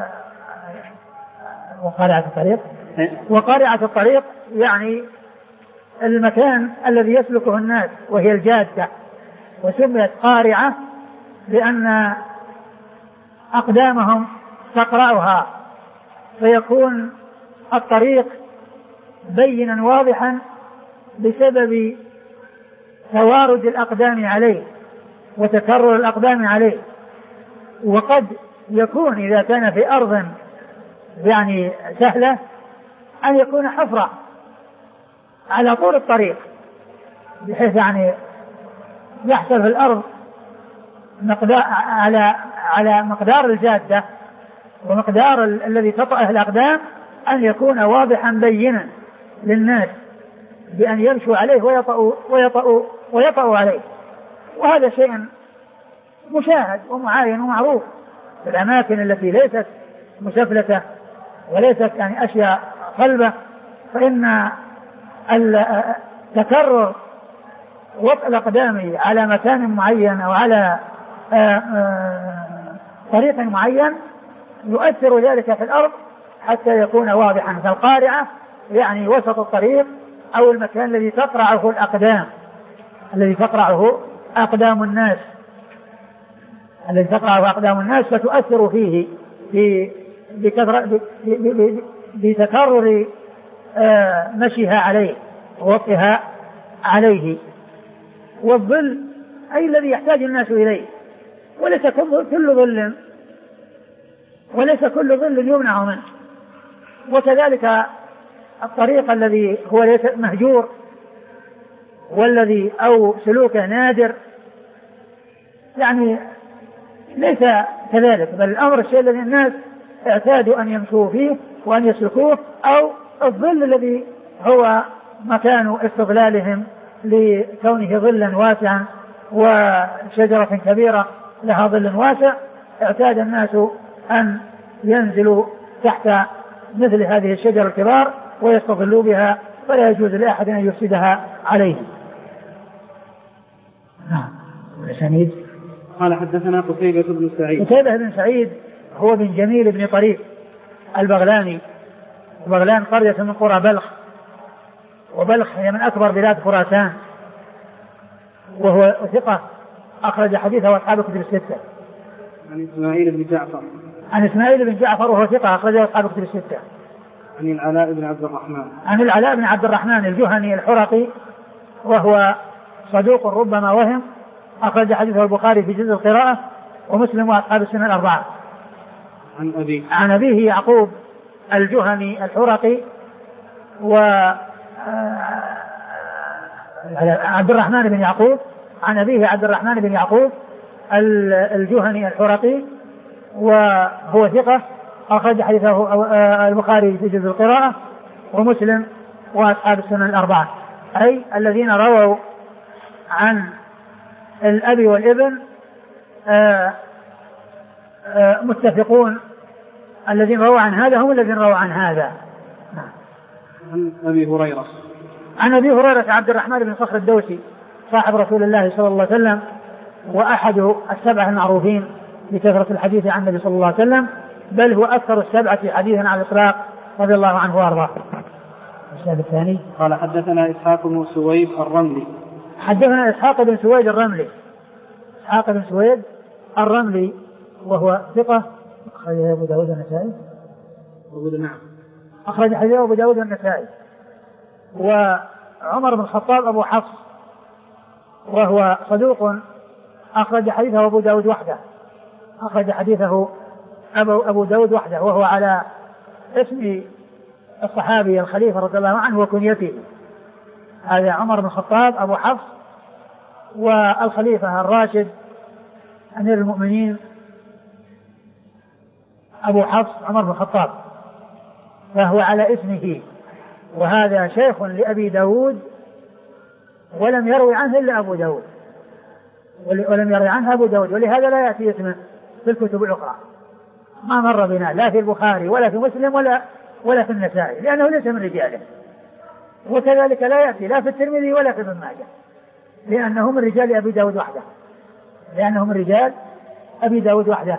وقارعة الطريق وقارعة الطريق يعني المكان الذي يسلكه الناس وهي الجادة، وسميت قارعة لأن أقدامهم تقرأها، فيكون الطريق بينا واضحا بسبب توارد الأقدام عليه وتكرر الأقدام عليه. وقد يكون إذا كان في أرض يعني سهلة أن يكون حفرة على طول الطريق، بحيث يعني يحصل في الأرض مقدار على على مقدار الجادة، ومقدار ال- الذي تطأه الأقدام أن يكون واضحا بينا للناس بأن يمشوا عليه ويطأوا ويطأوا ويطأوا عليه. وهذا شيء مشاهد ومعاين ومعروف في الأماكن التي ليست مسفلتة وليست يعني أشياء صلبة، فإن تكرر وطأ الأقدام على مكان معين أو على طريق معين يؤثر ذلك في الأرض حتى يكون واضحا. فالقارعة يعني وسط الطريق أو المكان الذي تقرعه الأقدام الذي تقرعه أقدام الناس الذي تقرعه أقدام الناس فتؤثر فيه بتكرر مشيها عليه ووطئها عليه. والظل أي الذي يحتاج الناس إليه، وليس كل ظل وليس كل ظل يمنع منه. وكذلك الطريق الذي هو ليس مهجور والذي أو سلوكه نادر يعني ليس كذلك، بل الأمر الشيء الذي الناس اعتادوا أن يمشوا فيه وأن يسلكوه، أو الظل الذي هو مكان استظلالهم لكونه ظلا واسعا وشجرة كبيرة لها ظل واسع اعتاد الناس أن ينزلوا تحت مثل هذه الشجرة الكبار ويستظلوا بها، فلا يجوز لأحد أن يفسدها عليهم. نعم. الأسانيد قال حدثنا قتيبة بن سعيد. قتيبة بن سعيد هو بن جميل بن طريف البغلاني، وبغلان قرية من قرى بلخ، وبلخ هي من أكبر بلاد خراسان، وهو ثقة أخرج حديثه أصحاب الكتب الستة. عن إسماعيل بن جعفر. عن إسماعيل بن جعفر وهو ثقة أخرجه أصحاب الكتب الستة. عن العلاء بن عبد الرحمن. عن العلاء بن عبد الرحمن الجهني الحرقي وهو صدوق ربما وهم، أخرج حديثه البخاري في جزء القراءة ومسلم وأصحاب السنة الأربعة. عن أبيه. عن أبيه يعقوب الجهني الحرقي و عبد الرحمن بن يعقوب، عن أبيه عبد الرحمن بن يعقوب الجهني الحرقي وهو ثقة أخرج حديثه البخاري في جزء القراءة ومسلم وأصحاب السنن الأربعة، أي الذين رووا عن الأب والابن متفقون، الذين رووا عن هذا هم الذين رووا عن هذا. عن أبي هريرة. عن أبي هريرة عبد الرحمن بن صخر الدوسي صاحب رسول الله صلى الله عليه وسلم وأحد السبعة المعروفين بكثرة الحديث عن النبي صلى الله عليه وسلم، بل هو أكثر السبعة حديثا على الإطلاق رضي الله عنه وأرضاه. الشاهد الثاني قال حدثنا إسحاق بن سويد الرملي. حدثنا إسحاق بن سويد الرملي إسحاق بن سويد الرملي وهو ثقة أخرج أبو داود النسائي. نعم. أخرج حديثه أبو داود النسائي. وعمر بن الخطاب أبو حفص وهو صدوق أخرج حديثه أبو داود وحده أخرج حديثه أبو, أبو داود وحده وهو على اسم الصحابي الخليفة رضي الله عنه وكنيته. هذا عمر بن الخطاب أبو حفص والخليفة الراشد أمير المؤمنين أبو حفص عمر بن الخطاب، فهو على اسمه، وهذا شيخ لأبي داود ولم يروي عنه إلا أبو داود ولم يروي عنه أبو داود، ولهذا لا يأتي اسمه في الكتب الأخرى، ما مر بنا لا في البخاري ولا في مسلم ولا ولا في النسائي لأنه ليس من رجاله، وكذلك لا يأتي لا في الترمذي ولا في ابن ماجه لأنه من رجال أبي داود وحده لأنه من رجال أبي داود وحده.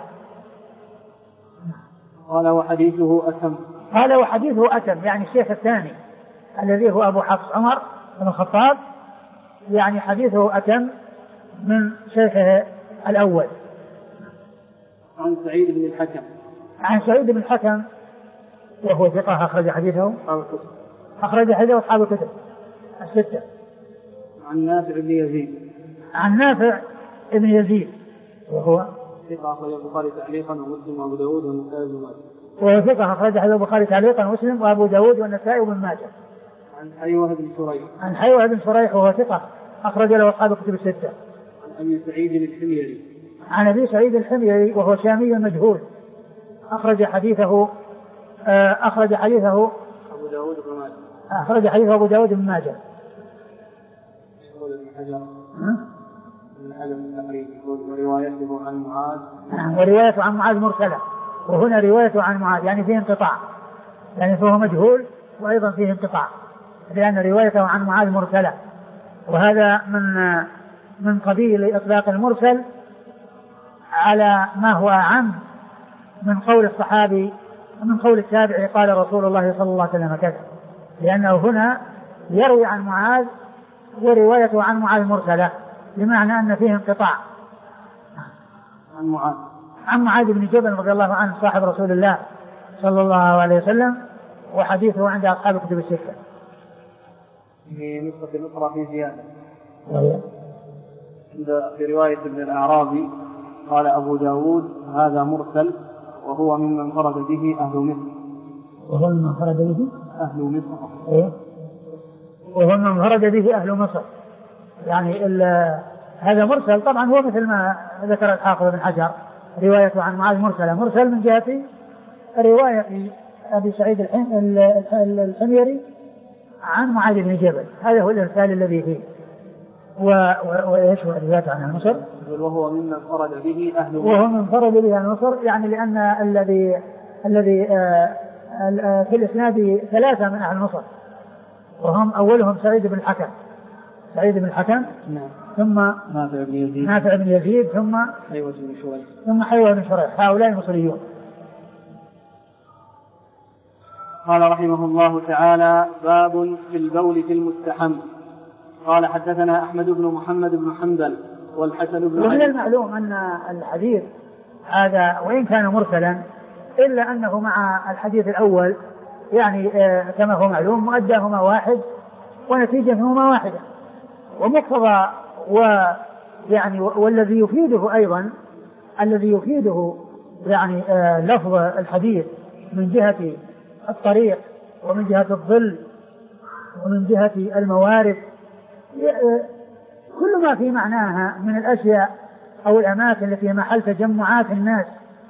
قال وحديثه أتم. قال وحديثه أتم يعني الشيخ الثاني الذي هو أبو حفص عمر بن الخطاب، يعني حديثه أتم من شيخه الأول. عن سعيد بن الحكم. عن سعيد بن الحكم وهو ثقة أخرج حديثه أخرج حديثه أصحاب الكتب الستة. عن نافع بن يزيد. عن نافع بن يزيد وهو ثقة أخرج البخاري تعليقا ومسلم وأبو داود والنسائي وابن ماجه. وهو ثقة أخرج حديث البخاري تعليقا ومسلم وأبو داود والنسائي وابن ماجه. عن حيوة بن شريح. عن حيوة بن شريح وهو ثقة أخرج له أصحاب الكتب الستة. عن أبي سعيد الحميري. عن أبي سعيد الحميري وهو شامي مجهول أخرج حديثه أخرج حديثه أبو داود بن ماجه أخرج حديثه أبو داود بن ماجه. وروايته عن معاذ وروايته عن معاذ مرسلة، وهنا روايته عن معاذ يعني فيه انقطاع، يعني فهو مجهول وأيضا فيه انقطاع، لأن روايته عن معاذ مرسلة، وهذا من من قبيل إطلاق المرسل على ما هو أعم من قول الصحابي ومن قول التابعي قال رسول الله صلى الله عليه وسلم كذا، لأنه هنا يروي عن معاذ وروايته عن معاذ مرسلة، بمعنى أن فيه انقطاع. عن معاذ عن معاذ بن جبل رضي الله عنه صاحب رسول الله صلى الله عليه وسلم، وحديثه عند أصحاب الكتب الستة. في نسخة أخرى في زيادة في رواية ابن الأعرابي قال أبو داود هذا مرسل وهو ممن انفرد به أهل مصر. وهو ممن انفرد به أهل مصر. إيه؟ وهو ممن انفرد به أهل مصر، يعني هذا مرسل طبعا هو مثل ما ذكر الحافظ بن حجر روايته عن معاذ مرسلة، مرسل من جهة رواية أبي سعيد الحميري عن معاذ بن جبل، هذا هو الإرسال الذي فيه. وإيش هو روايته عن مصر؟ وهو ممن انفرد به أهل مصر. وهو من انفرد به أهل مصر، يعني لأن الذي الذي في الإسناد ثلاثة من أهل مصر، وهم أولهم سعيد بن الحكم سعيد بن الحكم نعم. ثم نافع بن يزيد نافع بن يزيد ثم حيوة بن شريح ثم حيوة بن شريح، هؤلاء المصريون. قال رحمه الله تعالى باب في البول في المستحم. قال حدثنا أحمد بن محمد بن حنبل والحسن بن علي. ومن المعلوم أن الحديث هذا وإن كان مرسلا إلا أنه مع الحديث الأول يعني كما هو معلوم مؤداهما واحد ونتيجتهما واحدة، ومقتضى ويعني والذي يفيده أيضا الذي يفيده يعني لفظ الحديث من جهة الطريق ومن جهة الظل ومن جهة الموارد، كل ما في معناها من الأشياء أو الأماكن التي محل تجمعات الناس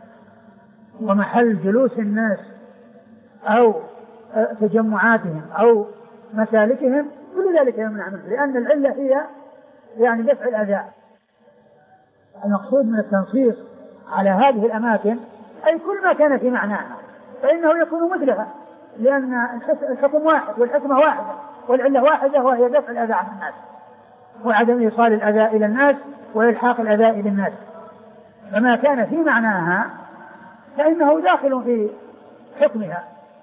ومحل جلوس الناس أو تجمعاتهم أو مسالكهم، كل ذلك يمنع منه، لأن العلة هي يعني دفع الأذى. المقصود من التنصيص على هذه الأماكن أي كل ما كان في معناها فإنه يكون مثلها، لأن الحكم واحد والحكمة واحدة والعلة واحدة، وهي دفع الأذى عن الناس وعدم إيصال الأذى إلى الناس وإلحاق الأذى إلى الناس، فما كان في معناها فإنه داخل في حكمها.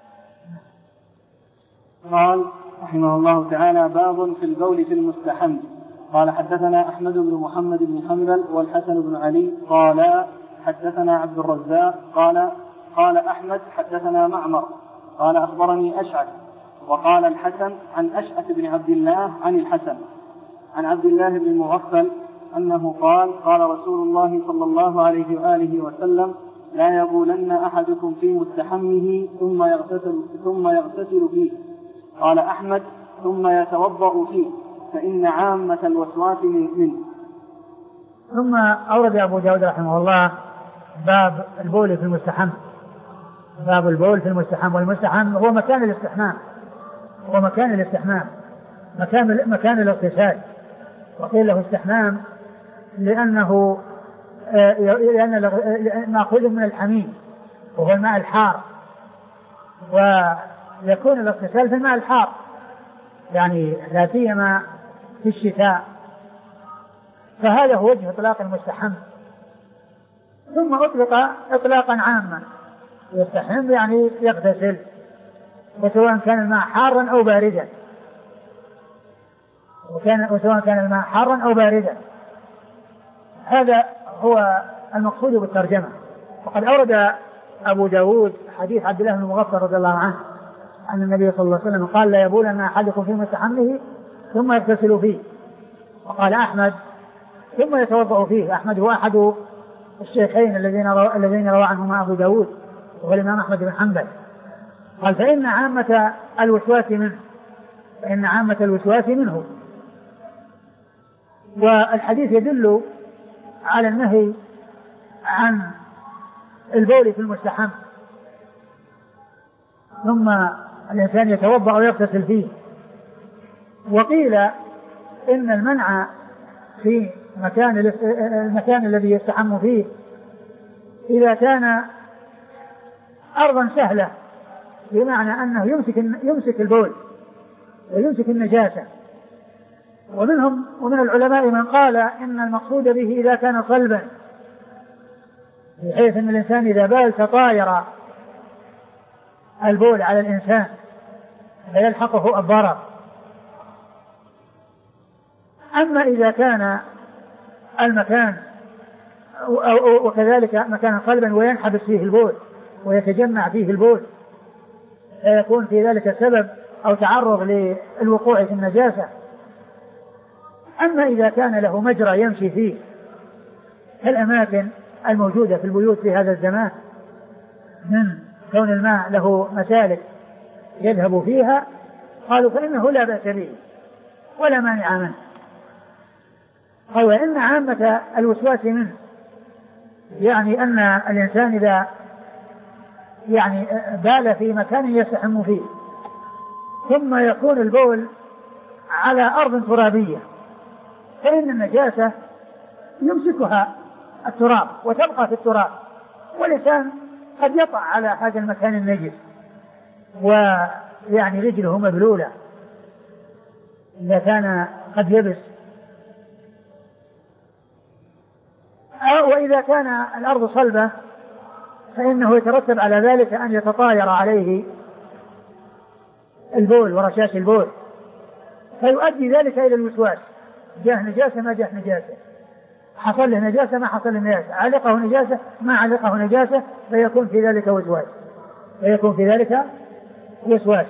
قال رحمه الله تعالى باب في البول في المستحم. قال حدثنا أحمد بن محمد بن حنبل والحسن بن علي قال حدثنا عبد الرزاق قال قال أحمد حدثنا معمر قال أخبرني أشعث، وقال الحسن عن أشعث بن عبد الله عن الحسن عن عبد الله بن المغفل أنه قال قال رسول الله صلى الله عليه وآله وسلم لا يبولن أحدكم في مستحمه ثم يغتسل, ثم يغتسل فيه. قال أحمد ثم يتوضأ فيه فإن عامة الوسواس منه. ثم أورد أبو داود رحمه الله باب البول في المستحم. باب البول في المستحم، والمستحم هو مكان الاستحمام، هو مكان الاستحمام مكان مكان الاغتسال، وقيل له استحمام لأنه لأن مأخوذ من الحميم وهو الماء الحار، ويكون الاغتسال في الماء الحار يعني لا سيما في الشتاء، فهذا هو وجه إطلاق المستحم. ثم أطلق إطلاقا عاما، يستحم يعني يغتسل، وسواء كان الماء حارا أو باردا، وكان وسواء كان الماء حارا أو باردا. هذا هو المقصود بالترجمة. وقد أورد أبو داود حديث عبد الله بن المغفل رضي الله عنه أن النبي صلى الله عليه وسلم قال لا يبولن أحدكم في مستحمه ثم يغتسل فيه. وقال أحمد ثم يتوضأ فيه. أحمد هو أحد الشيخين الذين الذين روى عنهما أبو داود وهو الإمام أحمد بن حنبل. قال فإن عامة الوسواس منه فإن عامة الوسواس منه. والحديث يدل على النهي عن البول في المستحم ثم الإنسان يتوضأ ويغتسل فيه. وقيل إن المنع في مكان المكان الذي يستحم فيه إذا كان أرضا سهلة، بمعنى أنه يمسك يمسك البول ويمسك النجاسة. ومنهم ومن العلماء من قال إن المقصود به إذا كان صلبا، بحيث أن الإنسان إذا بال تطاير البول على الإنسان فيلحقه الضرر. أما إذا كان المكان وكذلك مكان صلبا وينحبس فيه البول ويتجمع فيه البول فيكون في ذلك سبب أو تعرض للوقوع في النجاسة. أما إذا كان له مجرى يمشي فيه كالأماكن الموجودة في البيوت في هذا الزمان، من كون الماء له مسالك يذهب فيها، قالوا فإنه لا بأس به ولا مانع منه. قالوا إن عامة الوسواس منه، يعني أن الإنسان إذا يعني بال في مكان يستحم فيه ثم يكون البول على أرض ترابية، فإن النجاسة يمسكها التراب وتبقى في التراب، والإنسان قد يقع على هذا المكان النجس ويعني رجله مبلولة إذا كان قد يبس. وإذا كان الأرض صلبة فإنه يترتب على ذلك أن يتطاير عليه البول ورشاش البول، فيؤدي ذلك إلى الوسواس، جاء نجاسة ما جاء نجاسة، حصل له نجاسة ما حصل له نجاسة، علقه نجاسة ما علقه نجاسة، فيكون في ذلك وسواس فيكون في ذلك وسواس.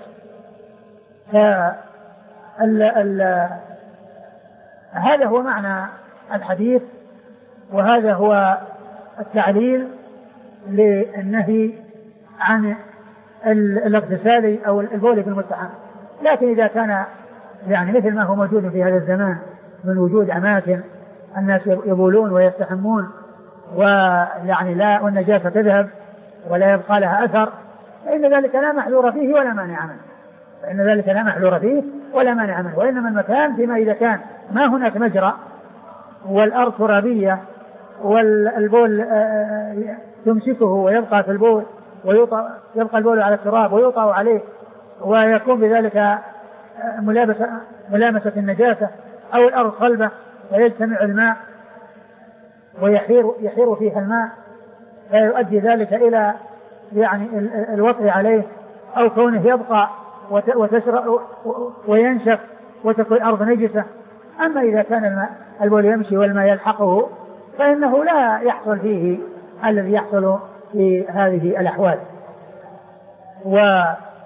فال ال هذا هو معنى الحديث، وهذا هو التعليل للنهي عن الاغتسال أو البول في المستحم. لكن إذا كان يعني مثل ما هو موجود في هذا الزمان من وجود أماكن الناس يبولون ويستحمون ويعني لا والنجاسة تذهب ولا يبقى لها أثر، فإن ذلك لا محذور فيه ولا مانع منه فإن ذلك لا محذور فيه ولا مانع منه وإنما المكان فيما إذا كان ما هناك مجرى والأرض ترابية والبول تمسكه ويبقى في البول ويبقى البول على التراب ويوطأ عليه ويكون بذلك ملابسة ملامسة النجاسة، أو الأرض صلبة ويجتمع الماء ويحير يحير فيها الماء فيؤدي ذلك إلى يعني الوطء عليه، أو كونه يبقى وتسرع وينشف وتكون الأرض نجسة. أما إذا كان الماء البول يمشي والماء يلحقه فإنه لا يحصل فيه الذي يحصل في هذه الأحوال. و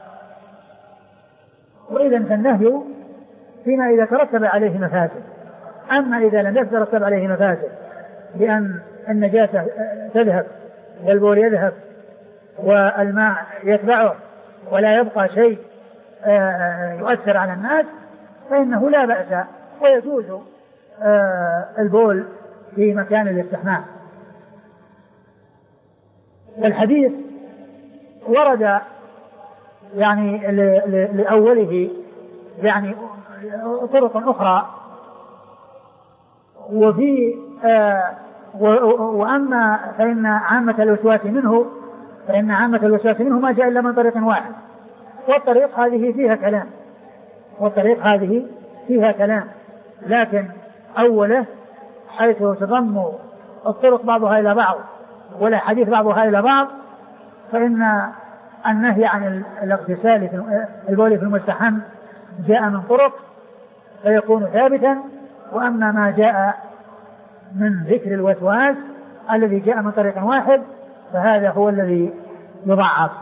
وإذا فالنهي فيما إذا ترتب عليه مفاسد. أما إذا لم يترتب عليه مفاسد بأن النجاسة تذهب والبول يذهب والماء يتبعه ولا يبقى شيء يؤثر على الناس فإنه لا بأس ويجوز البول في مكان الاستحمام. الحديث ورد يعني لأوله يعني طرق أخرى، وفي آه وأما فإن عامة الوسواس منه فإن عامة الوسواس منه ما جاء إلا من طريق واحد، والطريق هذه فيها كلام والطريق هذه فيها كلام لكن أوله حيث تضم الطرق بعضها إلى بعض ولا حديث بعضها إلى بعض، فإن النهي عن الاغتسال في البول في المستحم جاء من طرق فيكون ثابتا، وأما ما جاء من ذكر الوسواس الذي جاء من طريق واحد فهذا هو الذي يضعف.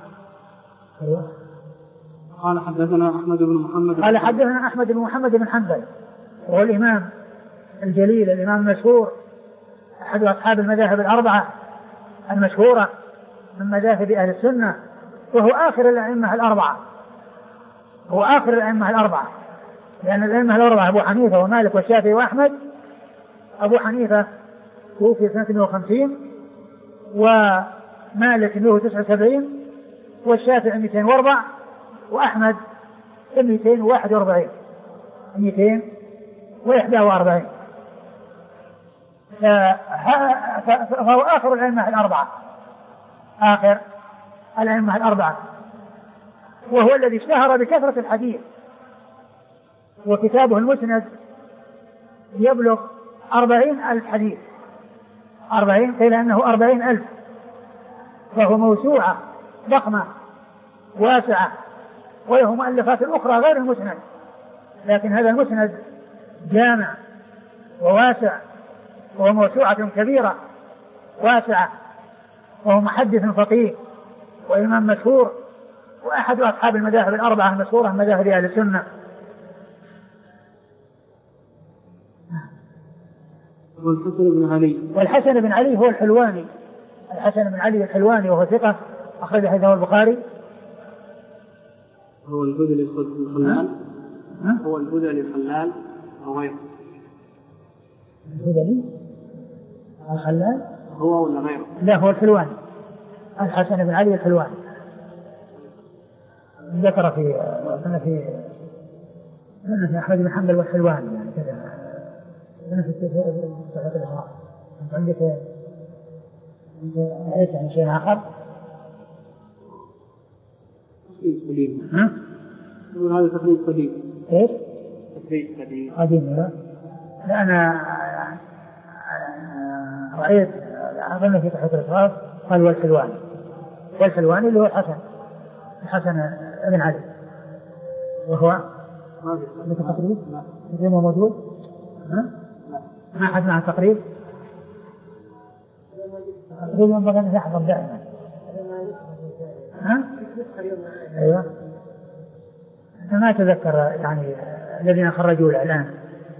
قال حدثنا أحمد بن محمد قال حدثنا أحمد بن محمد بن حنبل وهو الإمام الجليل الإمام المشهور أحد أصحاب المذاهب الأربعة المشهورة من مذاهب أهل السنة، وهو آخر الأئمة الأربعة هو آخر الأئمة الأربعة لأن الأئمة الأربعة أبو حنيفة ومالك والشافعي وأحمد. أبو حنيفة توفي سنة مئة وخمسين ومالك له تسعة وسبعين والشافعي مئتين وأربعة وأحمد مئتين وواحد وأربعين مئتين وإحدى وأربعين. فهو آخر الأئمة الأربعة آخر الأئمة الأربعة وهو الذي اشتهر بكثرة الحديث، وكتابه المسند يبلغ أربعين ألف حديث، أربعين قيل أنه أربعين ألف، فهو موسوعة ضخمة واسعة، وله مؤلفات أخرى غير المسند، لكن هذا المسند جامع وواسع، وهو موسوعة كبيرة واسعة، وهو محدث فقيه وإمام مشهور، وأحد أصحاب المذاهب الأربعة المشهورة مذاهب أهل السنة. والحسن بن علي والحسن بن علي هو الحلواني، الحسن بن علي الحلواني وهو ثقة أخرج حديثه البخاري. هو البذلي الخلال هو البذلي الخلال أو غيره؟ البذلي الخلال هو ولا غيره؟ لا، هو الحلواني، الحسن بن علي الحلواني. ذكر في أنا في أنا في أحمد بن حنبل والحلواني يعني كذا. أنا في صحة الإسراء عندك رأيت عن شيء آخر؟ تقريب قديم. ها؟ يقول هذا تقريب قديم. إيش؟ تقريب قديم. قديم لا. لا أنا رأيت أظن في صحة الإسراء قال والحلواني، والحلواني اللي هو الحسن الحسن بن علي، وهو ما في تقريب؟ تقريب موجود؟ ها؟ ما حد معه تقريب؟ تقريب ينبغي أن يحضر دائما. ها؟ أيوة. أنا ما أتذكر يعني الذين خرجوا له الآن،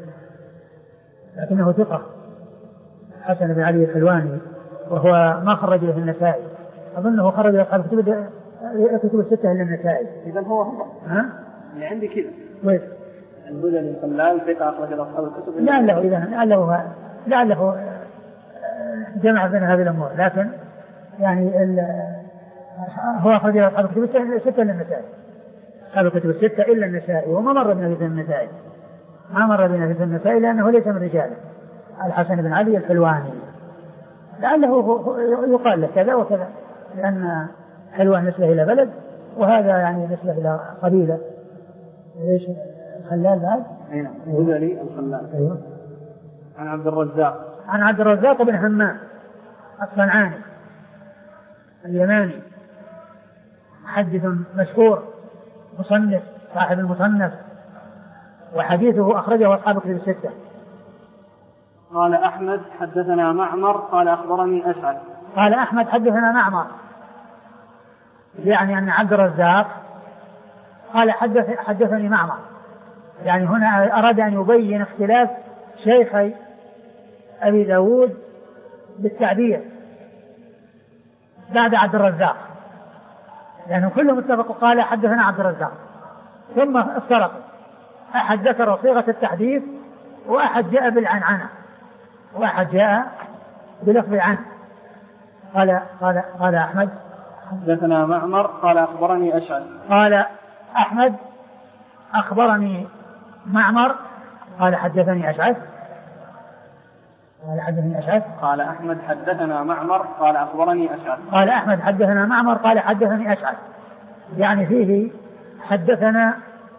لكنه ثقة حسن بن علي الحلواني، وهو ما خرج له النسائي، أظنه خرج له أصحاب الكتب الكتب الستة إلا النسائي. إذا هو هو. ها؟ اللي عندي كذا. وين؟ البذلي الخلال ثقة أخرج له أصحاب الكتب. لعله إذا لعله لعله جمع بين هذه الأمور، لكن يعني هو أخرج له أصحاب الكتب الستة إلا النسائي، أصحاب الكتب الستة إلا النسائي، وما مر بنا في النسائي، ما مر بنا في النسائي لأنه ليس من رجاله. الحسن بن علي الحلواني لعله يقال له كذا وكذا، لأن حلوان نسبة إلى بلد، وهذا يعني نسبة إلى قبيلة. إيش الخلال بعد؟ أي نعم، البذلي الخلال. أيوه. عن عبد الرزاق عن عبد الرزاق بن همام الصنعاني اليماني، محدث مشهور مصنف صاحب المصنف، وحديثه أخرجه أصحاب الكتب الستة. قال أحمد حدثنا معمر قال أخبرني أسعد. قال أحمد حدثنا معمر، يعني أن عبد الرزاق قال حدث حدثني معمر، يعني هنا أراد أن يبين اختلاف شيخي أبي داود بالتعبير بعد عبد الرزاق، لأنه يعني كلهم اتفقوا قال حدثنا عبد الرزاق، ثم افترقوا، أحد ذكر صيغة التحديث، وأحد جاء بالعنعنة، وأحد جاء بلفظ عنه. قال قال قال أحمد حدثنا معمر قال أخبرني أسعد. قال أحمد أخبرني معمر قال حدثني أشعث. قال حدثني أشعث. قال أحمد حدثنا معمر قال أخبرني أشعث. قال أحمد حدثنا معمر قال حدثني أشعث، يعني فيه حدثنا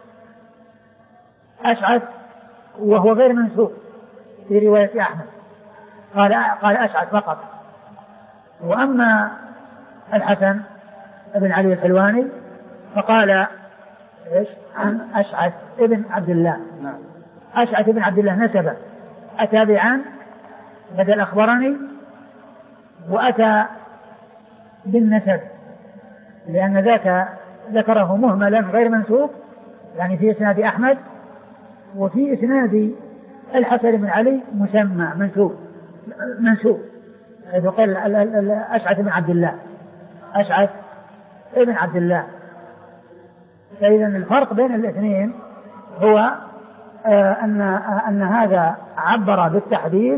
أشعث وهو غير منسوب في رواية أحمد، قال قال أشعث فقط. وأما الحسن بن علي الحلواني فقال إيش عن أشعث ابن عبد الله. نعم. أشعث ابن عبد الله نسبه، أتى بعن بدل أخبرني، وأتى بالنسب، لأن ذاك ذكره مهملا غير منسوب، يعني في إسناد أحمد، وفي إسناد الحسن بن علي مسمى منسوب منسوب حيث قال أشعث بن عبد الله، أشعث ابن عبد الله. فإذا الفرق بين الاثنين هو أن أن هذا عبر بالتحديث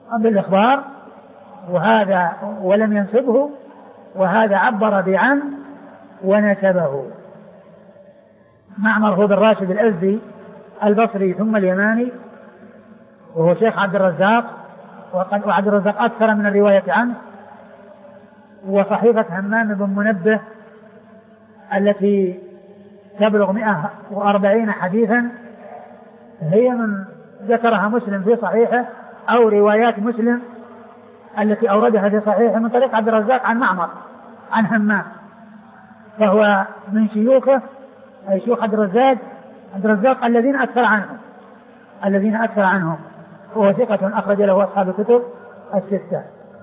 بالإخبار، وهذا ولم ينسبه، وهذا عبر بعن ونسبه. معمر هو بن راشد الأزدي البصري ثم اليماني، وهو شيخ عبد الرزاق، وعبد الرزاق أكثر من الرواية عنه. وصحيفة همام بن منبه التي تبلغ مئة وأربعين حديثا هي من ذكرها مسلم في صحيحه، أو روايات مسلم التي أوردها في صحيحه من طريق عبد الرزاق عن معمر عن همام، فهو من شيوخه أي شيوخ عبد الرزاق عبد الرزاق الذين أكثر عنهم الذين أكثر عنهم هو ثقة أخرج له أصحاب الكتب الستة.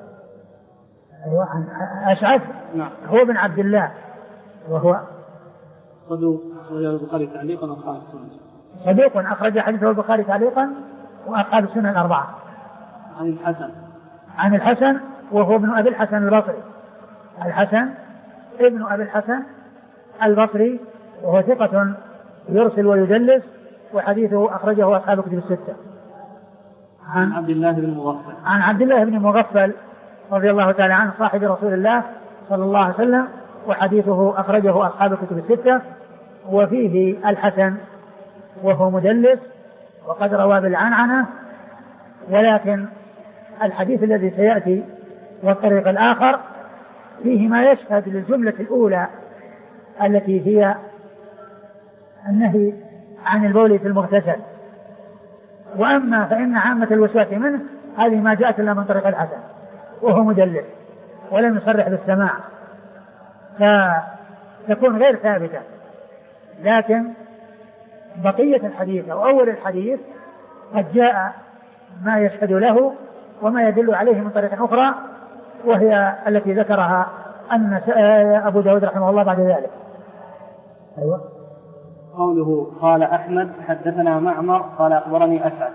عن أشعث نعم. هو بن عبد الله وهو صدوق أخرجه البخاري تعليقا وأصحاب السنن. صدوق أخرج حديثه البخاري تعليقا وأصحاب السنن الأربعة. عن الحسن عن الحسن وهو ابن أبي الحسن البصري. الحسن ابن أبي الحسن البصري وهو ثقة يرسل ويدلس، وحديثه أخرجه أصحاب الكتب الستة. عن عبد الله بن مغفل عن عبد الله بن مغفل رضي الله تعالى عنه صاحب رسول الله صلى الله عليه وسلم، وحديثه أخرجه أصحاب الكتب الستة. وفيه الحسن وهو مدلس وقد روى بالعنعنة، ولكن الحديث الذي سيأتي والطريق الآخر فيه ما يشهد للجملة الأولى التي هي النهي عن البول في المغتسل. وأما فإن عامة الوسواس منه هذه ما جاءت إلا من طريق الحسن وهو مدلس ولم يصرح بالسماع، فتكون غير ثابتة. لكن بقية الحديث أو أول الحديث قد جاء ما يشهد له وما يدل عليه من طريق أخرى، وهي التي ذكرها أن أبو داود رحمه الله بعد ذلك. أيوة. قوله قال أحمد حدثنا معمر قال أخبرني أسعد.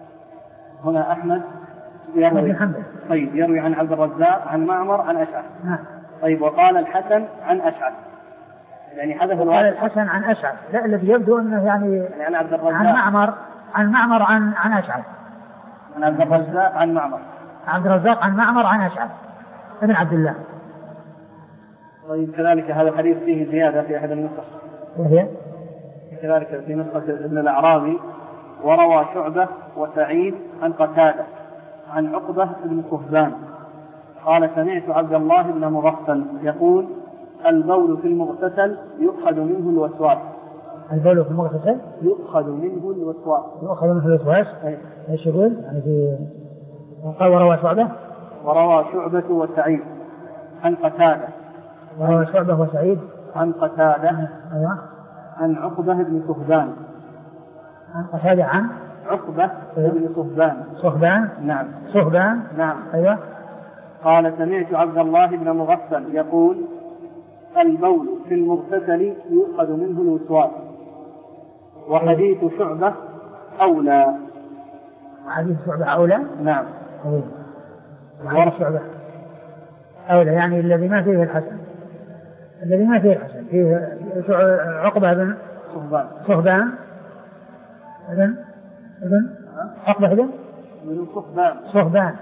هنا أحمد يروي طيب يروي عن عبد الرزاق عن معمر عن أسعد. نعم. طيب وقال الحسن عن أسعد، يعني حدث قال الحسن عن أسعد، لا الذي يبدو أنه يعني, يعني عن عبد الرزاق عن معمر عن معمر عن عن أسعد عن عبد الرزاق عن معمر عبد الرزاق عن معمر عن أسعد ابن عبد الله. طيب كذلك هذا الحديث فيه زيادة في أحد النسخ، وهي كذلك في نسخة ابن الأعرابي وروى شعبة وسعيد عن قتادة عن عقبة بن كهبان قال سمعت عبد الله بن مغفل يقول البول في المغتسل يؤخذ منه الوسواس. البول في المغتسل يؤخذ منه الوسواس يؤخذ منه الوسواس ايش يقول؟ يعني في قال وروى شعبة وروى شعبة وسعيد عن قتادة وروى شعبة وسعيد عن قتادة أيوة. عن عقبة بن كهبان عن قتادة عن عقبة بن صهبان صهبان نعم صهبان نعم أيوة. قال سمعت عبد الله بن مغفل يقول البول في المغتسل يؤخذ منه الوسواس، وحديث شعبة أولى. حديث شعبة أولى نعم. وحديث شعبة أولى يعني الذي ما فيه الحسن الذي ما فيه الحسن فيه عقبة بن صهبان صهبان إذن إذن عقبة بن من صهبان صهبان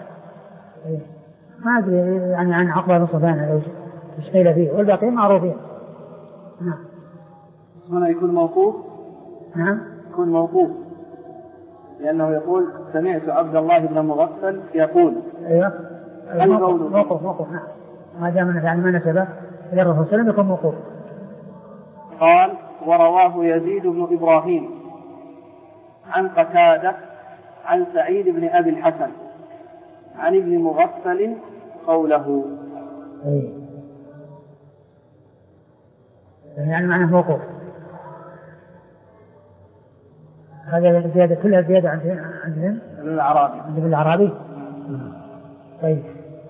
ما أدري يعني عن عقبة بن صهبان ايش قيل فيه، والباقيين معروفين. نعم. هنا يكون موقوف. نعم. يكون موقوف لأنه يقول سمعت عبد الله بن مغفل يقول. أيوة. موقوف موقوف موقوف نعم. ما دام أنه يعني ما نسبه إلى الرسول صلى الله عليه وسلم يكون موقوف. قال ورواه يزيد بن إبراهيم عن قتادة عن سعيد بن أبي الحسن عن ابن مغفل قوله. أيه. يعني معناه موقوف. هذا الزيادة كلها زيادة عند عند الأعرابي عند الأعرابي. طيب.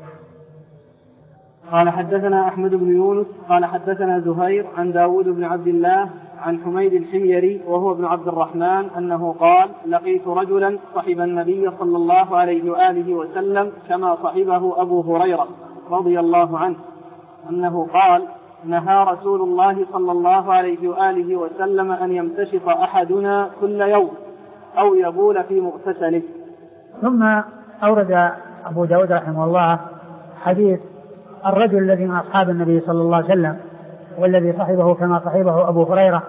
قال حدثنا أحمد بن يونس قال حدثنا زهير عن داود بن عبد الله عن حميد الحميري وهو ابن عبد الرحمن أنه قال لقيت رجلا صحب النبي صلى الله عليه وآله وسلم كما صحبه أبو هريرة رضي الله عنه أنه قال نهى رسول الله صلى الله عليه وآله وسلم أن يمتشط أحدنا كل يوم أو يبول في مغتسله. ثم أورد أبو داود رحمه الله حديث الرجل الذي من أصحاب النبي صلى الله عليه وسلم والذي صحبه كما صحبه أبو هريرة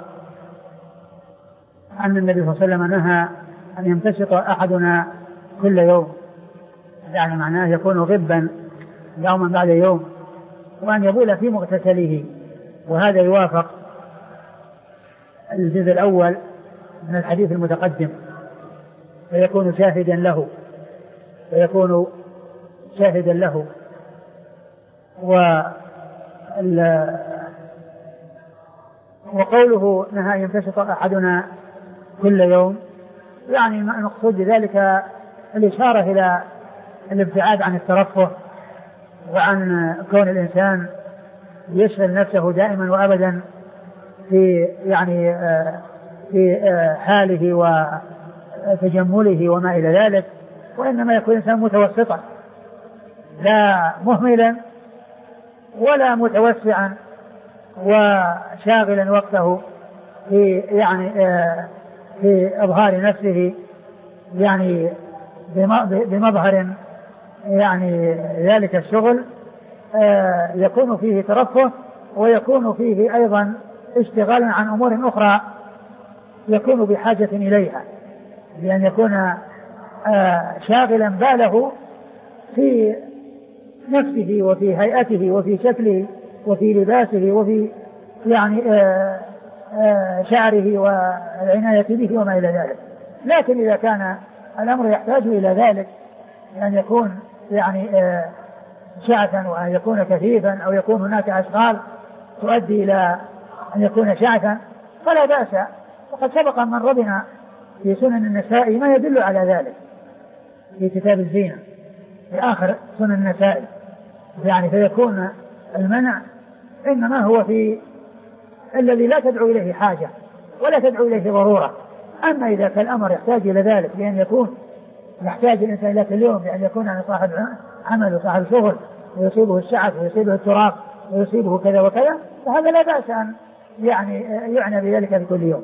أن النبي صلى الله عليه وسلم نهى أن يمتشط أحدنا كل يوم، يعني معناه يكون غبا يوما بعد يوم، وأن يبول في مغتسله. وهذا يوافق الجزء الأول من الحديث المتقدم، ويكون شاهدا له ويكون شاهدا له وقوله نهى أن يمتشط أحدنا كل يوم، يعني المقصود بذلك الإشارة إلى الابتعاد عن الترفه وعن كون الإنسان يشغل نفسه دائما وأبدا في يعني في حاله وتجمله وما إلى ذلك، وإنما يكون الإنسان متوسطا، لا مهملا ولا متوسعا وشاغلا وقته في يعني في إظهار نفسه يعني بمظهر يعني ذلك الشغل يكون فيه ترفه ويكون فيه أيضا اشتغالا عن أمور أخرى يكون بحاجة إليها، لأن يكون شاغلا باله في نفسه وفي هيئته وفي شكله وفي لباسه وفي يعني شعره والعناية به وما إلى ذلك. لكن إذا كان الأمر يحتاج إلى ذلك، أن يكون يعني شعثا وأن يكون كثيفا أو يكون هناك أشغال تؤدي إلى أن يكون شعثا فلا بأس. وقد سبق من ربنا في سنن النسائي ما يدل على ذلك في كتاب الزينة في آخر سنن النسائي، يعني فيكون المنع إنما هو في الذي لا تدعو إليه حاجة ولا تدعو إليه ضرورة. أما إذا كان الأمر يحتاج إلى ذلك بأن يكون يحتاج الإنسان ذاك اليوم بأن يكون عن صاحب عمل وصاحب شغل ويصيبه الشعث ويصيبه التراب ويصيبه كذا وكذا، فهذا لا بأس أن يعني يعنى بذلك في كل يوم.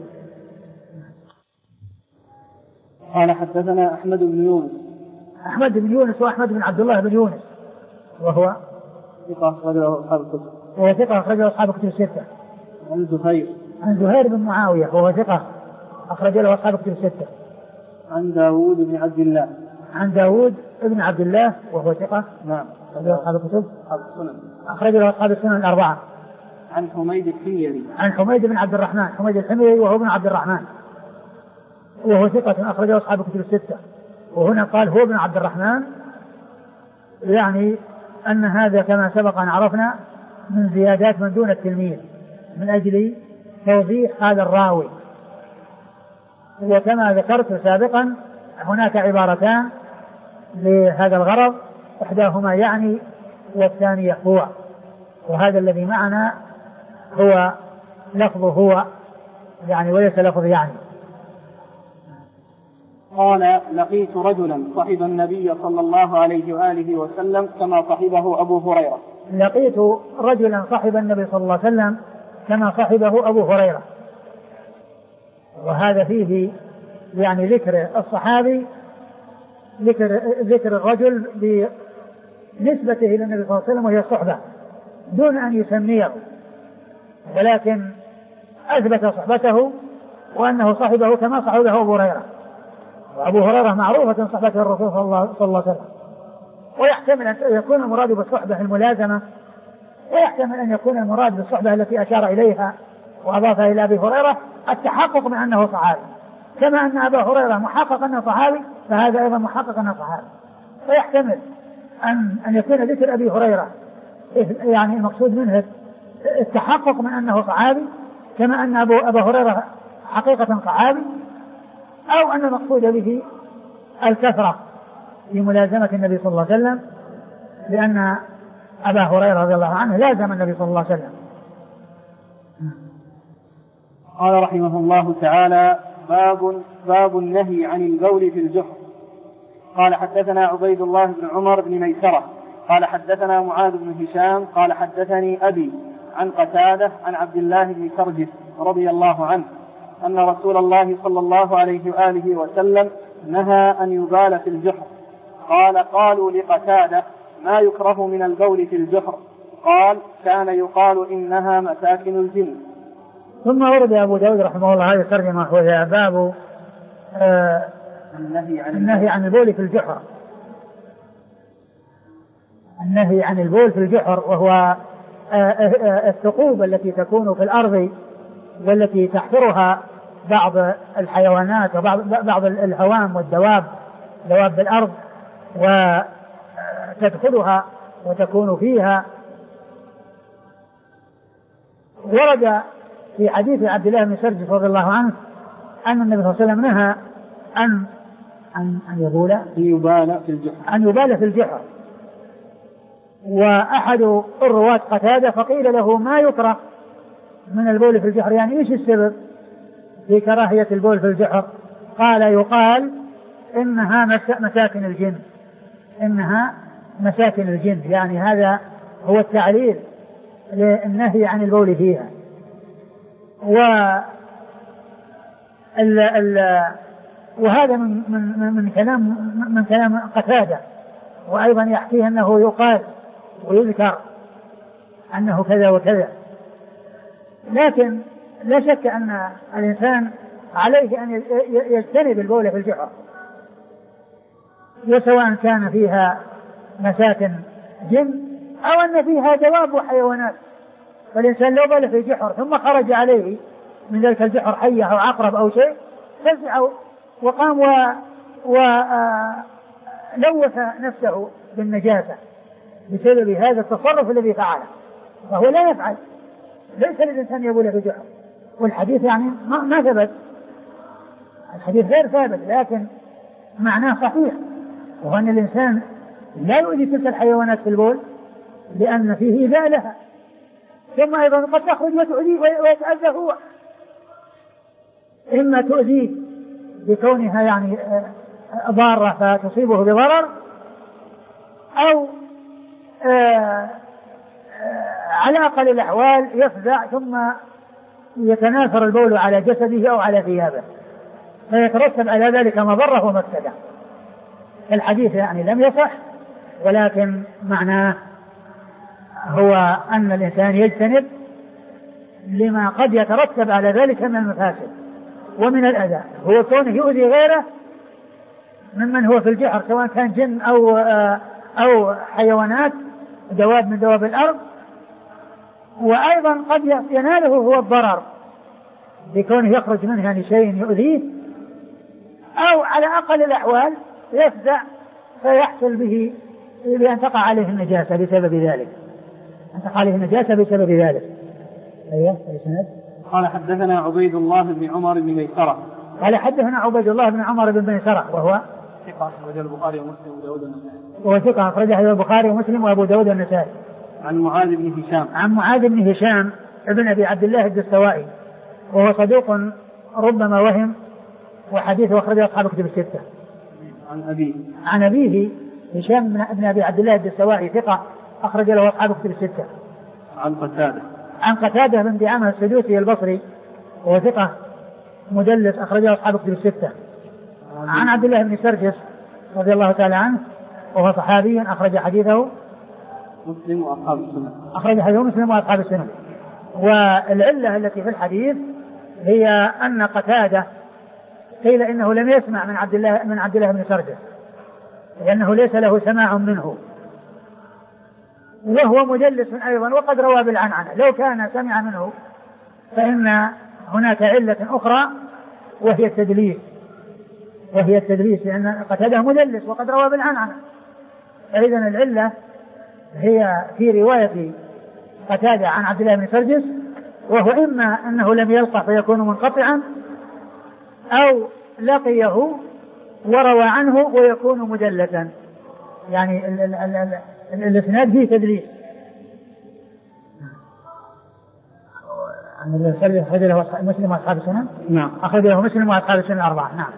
قال حدثنا أحمد بن يونس. أحمد بن يونس وأحمد بن عبد الله بن يونس وهو ثقة أخرجه أصحاب الكتب. وهو ثقة أخرجه أصحاب الكتب الستة. عن زهير. عن زهير بن معاوية وهو ثقة أخرج له أصحاب الكتب الستة. عن داود بن عبد الله. عن داود بن عبد الله وهو ثقة. نعم. أخرج له أصحاب الكتب. أصحاب السنن. أخرج له أصحاب السنن الأربعة. عن حميد الحميري. عن حميد بن عبد الرحمن، حميد الحميري وهو ابن عبد الرحمن وهو ثقة أخرجه أصحاب الكتب الستة. وهنا قال هو ابن عبد الرحمن، يعني أن هذا كما سبق أن عرفنا من زيادات من دون التلميذ من أجل توضيح هذا الراوي. وكما ذكرت سابقا هناك عبارتان لهذا الغرض، إحداهما يعني والثانية هو، وهذا الذي معنا هو لفظ هو يعني وليس لفظ يعني. قال لقيت رجلا صحب النبي صلى الله عليه وآله وسلم كما صحبه أبو هريرة. لقيت رجلا صحب النبي صلى الله عليه وسلم كما صحبه أبو هريرة، وهذا فيه يعني ذكر الصحابي ذكر, ذكر الرجل بنسبته إلى النبي صلى الله عليه وسلم وهي الصحبة دون أن يسميه، ولكن أثبت صحبته وأنه صحبه كما صحبه أبو هريرة. وأبو هريرة معروفة صحبته الرسول صلى الله عليه وسلم، ويحتمل أن يكون المراد بالصحبة الملازمة، ويحتمل أن يكون المراد بالصحبة التي أشار إليها وأضافها إلى أبي هريرة التحقق من أنه صحابي، كما أن أبا هريرة محقق أنه صحابي فهذا أيضا محقق أنه صحابي. ويحتمل أن أن يكون ذكر أبي هريرة يعني المقصود منه التحقق من أنه صحابي، كما أن أبو أبا هريرة حقيقة صحابي، أو أن المقصود به الكثرة في ملازمة النبي صلى الله عليه وسلم، لأن أبا هريرة رضي الله عنه لازم النبي صلى الله عليه وسلم. قال رحمه الله تعالى باب باب النهي عن البول في الجحر. قال حدثنا عبيد الله بن عمر بن ميسرة قال حدثنا معاذ بن هشام قال حدثني أبي عن قتادة عن عبد الله بن سرجس رضي الله عنه أن رسول الله صلى الله عليه وآله وسلم نهى أن يبال في الجحر. قال قالوا لقتادة ما يكره من البول في الجحر؟ قال كان يقال إنها مساكن الجن. ثم ورد أبو داود رحمه الله هذه الترجمة وهي باب آه النهي عن, النهي عن البول في الجحر. النهي عن البول في الجحر وهو الثقوب التي تكون في الأرض والتي تحفرها بعض الحيوانات وبعض بعض الهوام والدواب دواب الأرض وتدخلها وتكون فيها. ورد في حديث عبد الله بن سرجس رضي الله عنه أن النبي صلى الله عليه وسلم نهى أن أن أن يبول يبال في الجحر أن يبال في الجحر. وأحد الرواة قتادة فقيل له ما يكره من البول في الجحر، يعني إيش السبب في كراهية البول في الجحر؟ قال يقال إنها مساكن الجن، إنها مساكن الجن، يعني هذا هو التعليل للنهي عن البول فيها. و ال ال وهذا من من من كلام من كلام قتادة، وأيضا يحكيه أنه يقال ويذكر أنه كذا وكذا. لكن لا شك أن الإنسان عليه أن يجتنب البول في الجحر، وسواء كان فيها مساكن جن أو أن فيها دواب وحيوانات. فالإنسان لو بال في جحر ثم خرج عليه من ذلك الجحر حية أو عقرب أو شيء فزع وقام ولوث نفسه بالنجاسة بسبب هذا التصرف الذي فعله، فهو لا يفعل، ليس للإنسان يبول في جحر. والحديث يعني ما, ما ثبت، الحديث غير ثابت، لكن معناه صحيح، وهو أن الإنسان لا يؤذي تلك الحيوانات في البول لأن فيه إيذاء لها، ثم أيضا قد تخرج وتؤذيه ويتأذى هو، إما تؤذيه بكونها يعني ضارة فتصيبه بضرر، أو آآ آآ على أقل الأحوال يفزع ثم يتناثر البول على جسده أو على ثيابه فيترتب على ذلك مضرة ومفسدة. الحديث يعني لم يصح، ولكن معناه هو أن الإنسان يجتنب لما قد يترتب على ذلك من المفاسد ومن الأذى، هو كونه يؤذي غيره ممن هو في الجحر سواء كان جن أو أو حيوانات دواب من دواب الأرض، وأيضا قد يناله هو الضرر بكونه يخرج منه يعني شيء يؤذيه، أو على أقل الأحوال يفزع فيحصل به بأن تقع عليه النجاسة بسبب ذلك، أن تقع عليه النجاسة بسبب ذلك. أيوة الإسناد. قال حدثنا عبيد الله بن عمر بن ميسرة. قال حدثنا عبيد الله بن عمر بن ميسرة وهو ثقة أخرجه البخاري ومسلم وأبو داود والنسائي. وهو ثقة أخرجه البخاري ومسلم وأبو داود والنسائي. عن معاذ بن هشام. عن معاذ بن هشام ابن أبي عبد الله الدستوائي وهو صدوق ربما وهم، وحديثه أخرجه أصحاب كتب الستة. عن أبيه. عن أبيه هشام بن أبي عبد الله الدستوائي ثقة أخرج له أصحاب كتب الستة. عن قتادة. عن قتادة بن دعامة السدوسي البصري وهو ثقة مدلس أخرجه أصحاب كتب الستة. عن عبد الله بن سرجس رضي الله تعالى عنه وهو صحابي أخرج حديثه مسلم وأصحاب السنن. أخرج حديثه مسلم وأصحاب السنن. والعلة التي في الحديث هي أن قتادة قيل إنه لم يسمع من عبد الله من عبد الله بن سرجس لأنه ليس له سماع منه، وهو مدلس أيضا وقد روى بالعنعنة. لو كان سمع منه فإن هناك علة أخرى وهي التدليس وهي التدليس لأن قتادة مدلس وقد روى بالعنعنة. فإذن العلة هي في رواية قتادة عن عبد الله بن سرجس، وهو إما أنه لم يلقى فيكون منقطعا، أو لقيه وروى عنه ويكون مدلسا، يعني ال ال ال ال الاسناد فيه تدليس. عن السرجس أخرج له مسلم وأصحاب السنن. نعم. أخرج له مسلم وأصحاب السنن الأربعة. نعم.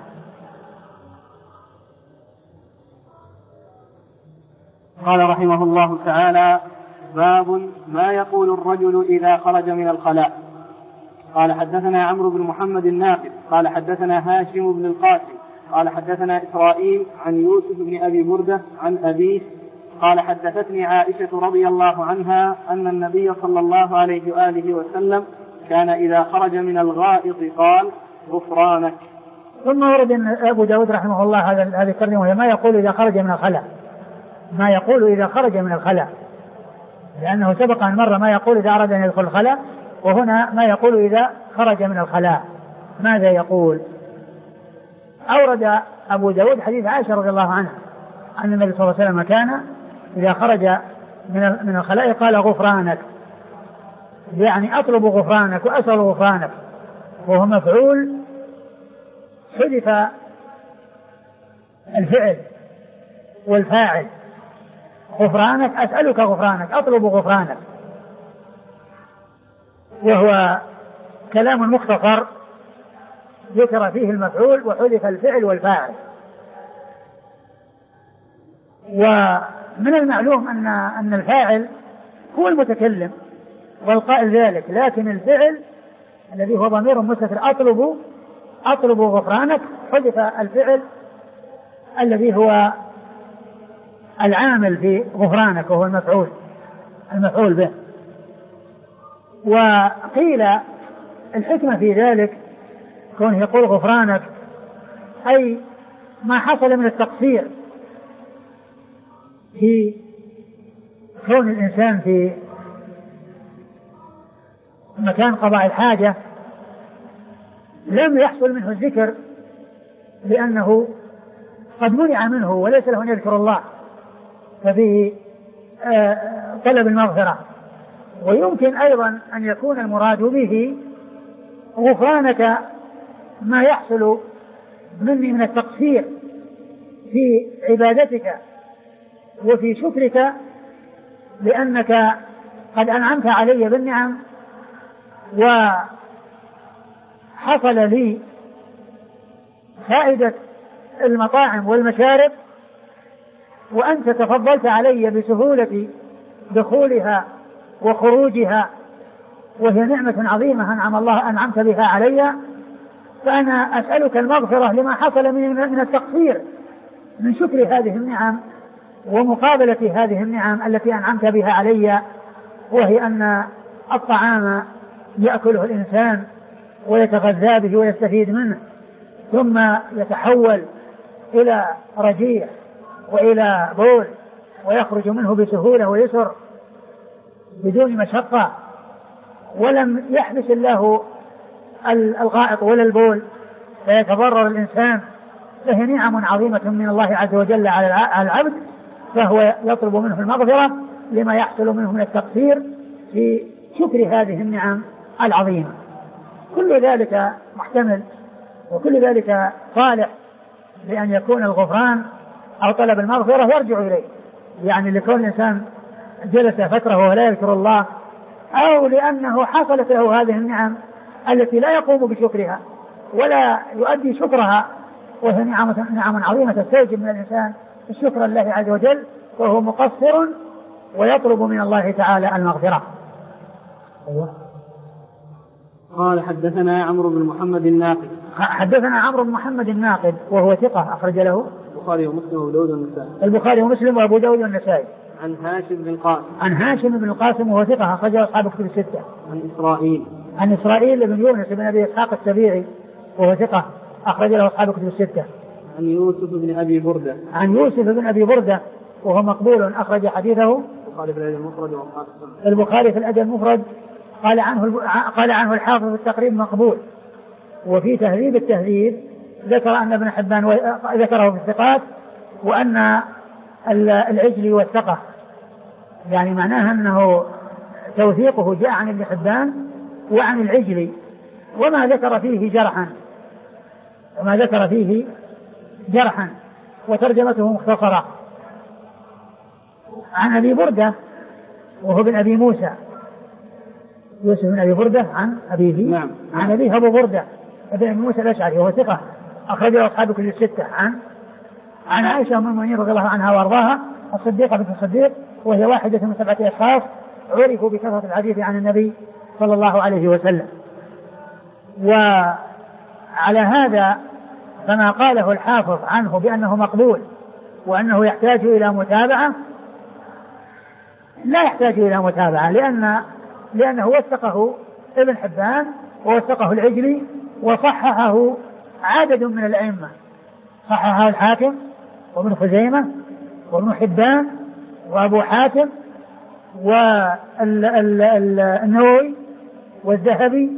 قال رحمه الله تعالى: باب ما يقول الرجل إذا خرج من الخلاء. قال حدثنا عمرو بن محمد الناقد قال حدثنا هاشم بن القاسم قال حدثنا إسرائيل عن يوسف بن أبي بردة عن أبيه قال حدثتني عائشة رضي الله عنها أن النبي صلى الله عليه وآله وسلم كان إذا خرج من الغائط قال غفرانك. ثم ورد أن أبو داود رحمه الله هذه الترجمة ما يقول إذا خرج من الخلاء، ما يقول إذا خرج من الخلاء، لأنه سبق أن مر ما يقول إذا أراد أن يدخل الخلاء، وهنا ما يقول إذا خرج من الخلاء. ماذا يقول؟ أورد أبو داود حديث عائشة رضي الله عنها أن النبي صلى الله عليه وسلم كان إذا خرج من من الخلاء قال غفرانك، يعني أطلب غفرانك وأسأل غفرانك، وهو مفعول حذف الفعل والفاعل. غفرانك أسألك غفرانك، أطلب غفرانك، وهو كلام مختصر ذكر فيه المفعول وحذف الفعل والفاعل. ومن المعلوم أن أن الفاعل هو المتكلم والقائل ذلك، لكن الفعل الذي هو ضمير مستتر أطلب أطلب غفرانك حذف الفعل الذي هو العامل في غفرانك وهو المفعول المفعول به. وقيل الحكمة في ذلك كونه يقول غفرانك أي ما حصل من التقصير في كون الإنسان في مكان قضاء الحاجة لم يحصل منه الذكر لأنه قد منع منه وليس له أن يذكر الله، ففيه طلب المغفرة. ويمكن أيضا أن يكون المراد به غفرانك ما يحصل مني من التقصير في عبادتك وفي شكرك، لأنك قد أنعمت علي بالنعم وحصل لي فائدة المطاعم والمشارب، وأنت تفضلت علي بسهولة دخولها وخروجها، وهي نعمة عظيمة أنعم الله أنعمت بها علي، فأنا أسألك المغفرة لما حصل من التقصير من شكر هذه النعم ومقابلة هذه النعم التي أنعمت بها علي، وهي أن الطعام يأكله الإنسان ويتغذى به ويستفيد منه ثم يتحول إلى رجيع وإلى بول ويخرج منه بسهولة ويسر بدون مشقة، ولم يحبس الله الغائط ولا البول فيتضرر الإنسان، فهي نعم عظيمة من الله عز وجل على العبد، فهو يطلب منه المغفرة لما يحصل منه من التقصير في شكر هذه النعم العظيمة. كل ذلك محتمل وكل ذلك صالح لأن يكون الغفران أو طلب المغفرة يرجع إليه، يعني لكون الإنسان جلس فترة وهو لا يذكر الله، أو لأنه حصلت له هذه النعم التي لا يقوم بشكرها ولا يؤدي شكرها، وهي نعمة نعم عظيمة تستوجب من الإنسان الشكر لله عز وجل، وهو مقصر ويطلب من الله تعالى المغفرة. قال حدثنا عمرو بن محمد الناقد. حدثنا عمرو بن محمد الناقد وهو ثقة أخرج له البخاري ومسلم وأبو داود والنسائي. البخاري ومسلم وأبو داود والنسائي. عن هاشم بن القاسم. عن هاشم بن القاسم وهو ثقة أخرجه أصحاب الكتب الستة. عن إسرائيل. عن إسرائيل بن يونس بن أبي إسحاق السبيعي وهو ثقة أخرج له أصحاب الكتب الستة. عن يوسف بن أبي بردة. عن يوسف بن أبي بردة وهو مقبول أخرج حديثه البخاري في الأدب المفرد وأصحاب السنن. البخاري في الأدب المفرد قال عنه قال عنه الحافظ في التقريب مقبول. وفي تهذيب التهذيب ذكر أن ابن حبان ذكره في الثقات وأن العجلي والثقة، يعني معناها أنه توثيقه جاء عن ابن حبان وعن العجلي، وما ذكر فيه جرحا وما ذكر فيه جرحا وترجمته مختصرة. عن أبي بردة وهو بن أبي موسى، يوسف بن أبي بردة عن أبيه. نعم. عن أبيه أبو بردة ابن أبي موسى الأشعري وهو ثقة أخرجه أصحاب كتب الستة. عن عن عائشة أم المؤمنين رضي الله عنها وأرضاها الصديقة بنت الصديق، وهي واحدة من سبعة أشخاص عرفوا بكثرة الحديث عن النبي صلى الله عليه وسلم. وعلى هذا فما قاله الحافظ عنه بأنه مقبول وأنه يحتاج إلى متابعة لا يحتاج إلى متابعة، لأن لأنه وثقه ابن حبان ووثقه العجلي وصححه عدد من الأئمة، صححه الحاكم وابن خزيمة وابن حبان وأبو حاتم والنووي والذهبي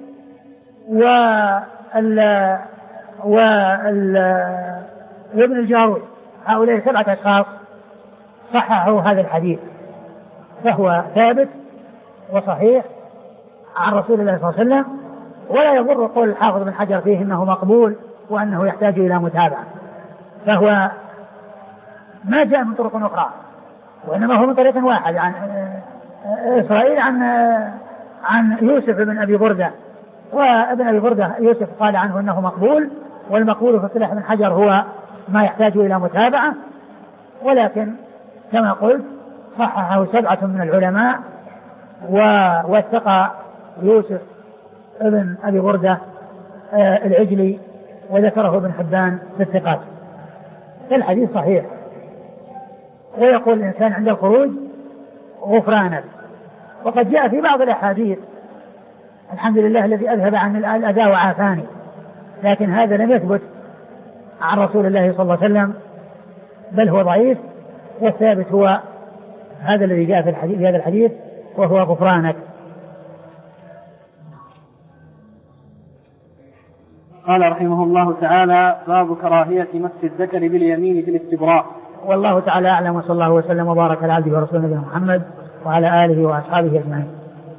وابن الجارود. هؤلاء سبعة أشخاص صححوا هذا الحديث، فهو ثابت وصحيح عن رسول الله صلى الله عليه وسلم، ولا يضر قول الحافظ بن حجر فيه إنه مقبول وأنه يحتاج إلى متابعة، فهو ما جاء من طرق أخرى وإنما هو من طريق واحد عن إسرائيل عن عن يوسف بن أبي بردة، وابن أبي بردة يوسف قال عنه أنه مقبول، والمقبول في اصطلاح ابن حجر هو ما يحتاج إلى متابعة، ولكن كما قلت صححه سبعة من العلماء ووثق يوسف ابن أبي بردة العجلي وذكره ابن حبان في الثقات، فالحديث صحيح. ويقول الإنسان عند الخروج غفرانك، وقد جاء في بعض الأحاديث الحمد لله الذي أذهب عن الأذى وعافاني، لكن هذا لم يثبت عن رسول الله صلى الله عليه وسلم، بل هو ضعيف، والثابت هو هذا الذي جاء في الحديث في هذا الحديث وهو غفرانك. قال رحمه الله تعالى: باب كراهية مس الذكر باليمين في الاستبراء. والله تعالى أعلم، وصلى الله وسلم وبارك على عبده ورسوله نبينا محمد وعلى آله وأصحابه أجمعين.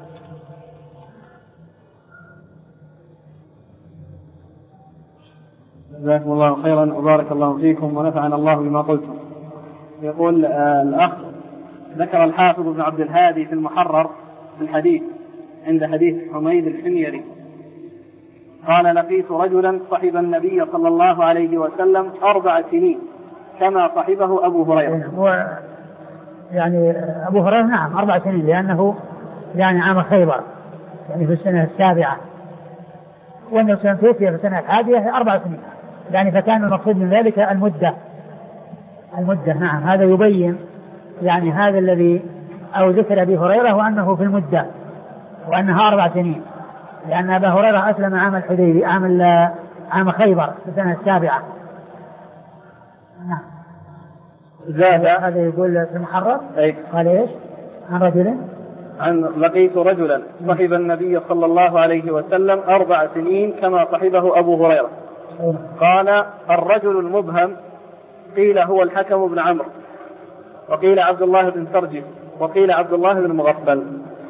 جزاكم الله خيرا وبارك الله فيكم ونفعنا الله بما قلتم. يقول آه الأخ: ذكر الحافظ ابن عبد الهادي في المحرر في الحديث عند حديث حميد الحميري قال: لقيت رجلا صحب النبي صلى الله عليه وسلم أربع سنين كما صحبه أبو هريرة. هو يعني أبو هريرة نعم أربع سنين، لأنه يعني عام خيبر يعني في السنة السابعة، وأنه توفي في السنة الحادية أربع سنين، يعني فكان المقصود من ذلك المدة المدة نعم. هذا يبين يعني هذا الذي أو ذكر أبي هريرة وأنه في المدة وأنها أربع سنين، لأن أبا هريرة أسلم عام الحديبية عام عام خيبر في السنة السابعة. نعم. زاد هذا يقول في المحرر قال إيش عن رجل عن لقيت رجلا صحب النبي صلى الله عليه وسلم أربع سنين كما صحبه أبو هريرة. قال: الرجل المبهم قيل هو الحكم بن عمرو، وقيل عبد الله بن سرجس، وقيل عبد الله بن مغفل.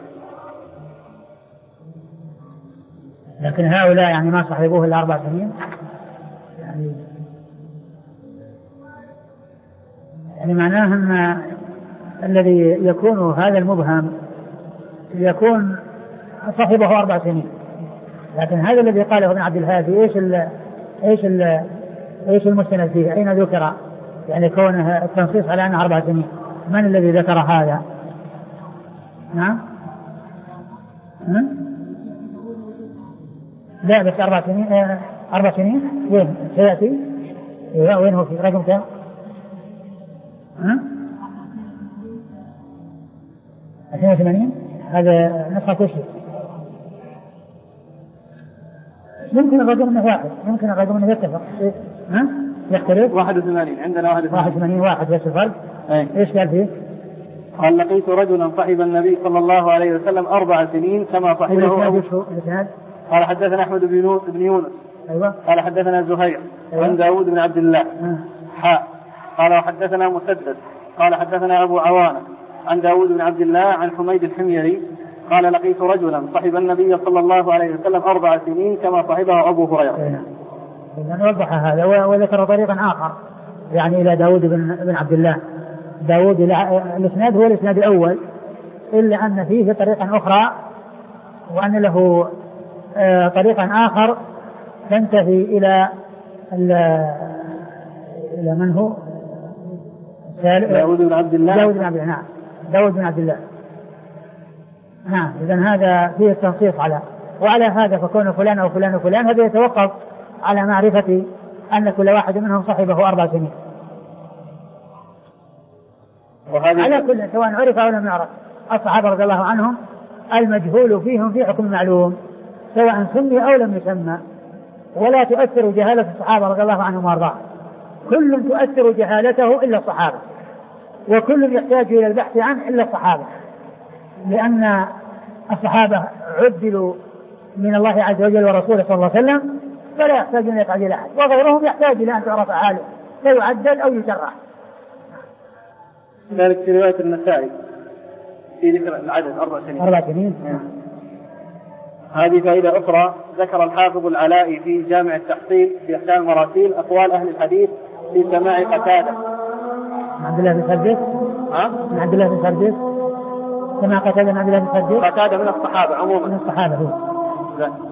لكن هؤلاء يعني ما صحبوه إلا أربع سنين، يعني يعني معناه أن الذي يكون هذا المبهم يكون صحبه أربع سنين، لكن هذا الذي قاله ابن عبد الهادي إيش ال إيش ال إيش المستند فيه؟ أين ذكر يعني كونه التنصيص على أنه أربع سنين؟ من الذي ذكر هذا؟ نعم لا بس أربع سنين آه أربع سنين وين سيأتي؟ وين هو في رقم كم؟ ها؟ اثنين وثمانين هذا نسخة كل شيء. يمكن الرقم انه واحد، يمكن الرقم انه يتفق. ها؟ يختلف. واحد وثمانين عندنا واحد وثمانين. واحد وثمانين واحد بس الفرق. أي. ايش قال فيه؟ قال: لقيت رجلا صحب النبي صلى الله عليه وسلم أربع سنين كما صحبه أبو. قال: حدثنا أحمد بن يونس. أيوة. قال: حدثنا زهير. أيوة. عن داود بن عبد الله. أه. حاء. قال: وحدثنا مسدد. قال: حدثنا أبو عوانة عن داود بن عبد الله عن حميد الحميري قال: لقيت رجلا صحب النبي صلى الله عليه وسلم أربع سنين كما صحبه أبو هريرة. إذن وضح هذا وذكر طريقا آخر يعني إلى داود بن عبد الله. داود الإسناد هو الإسناد الأول، إلا أن فيه طريقا أخرى وأن له طريقا آخر تنتهي إلى إلى من هو داود بن عبد الله. داود بن عبد الله نعم داود بن عبد الله نعم. إذن هذا فيه التنصيص على وعلى هذا فكون فلان أو فلان وفلان هذا يتوقف على معرفة أن كل واحد منهم صحبه أربع سنين. على كل سواء عرف أو لم يعرف. الصحابة رضي الله عنهم المجهول فيهم في حكم معلوم سواء سمي أو لم يسمى، ولا تؤثر جهالة الصحابة رضي الله عنهم وارضاهم، كل تؤثر جهالته إلا الصحابة، وكل يحتاج إلى البحث عنه إلا الصحابة، لأن الصحابة عدلوا من الله عز وجل ورسوله صلى الله عليه وسلم، فلا يحتاج أن يتعدل أحد، وغيرهم يحتاج إلى أن تعرف حاله فيعدل أو يجرح. ذلك في رواية النسائي في ذكر العدد أربع سنين. أربع سنين. هذه فائدة أخرى. ذكر الحافظ العلائي في جامع التحصيل في أحكام المراسيل أقوال أهل الحديث في سماع قتادة. عبد الله بن سردس. ها؟ عبد الله بن سردس. سماع قتادة عبد الله بن سردس. قتادة من الصحابة عموما. من الصحابة هو. لا.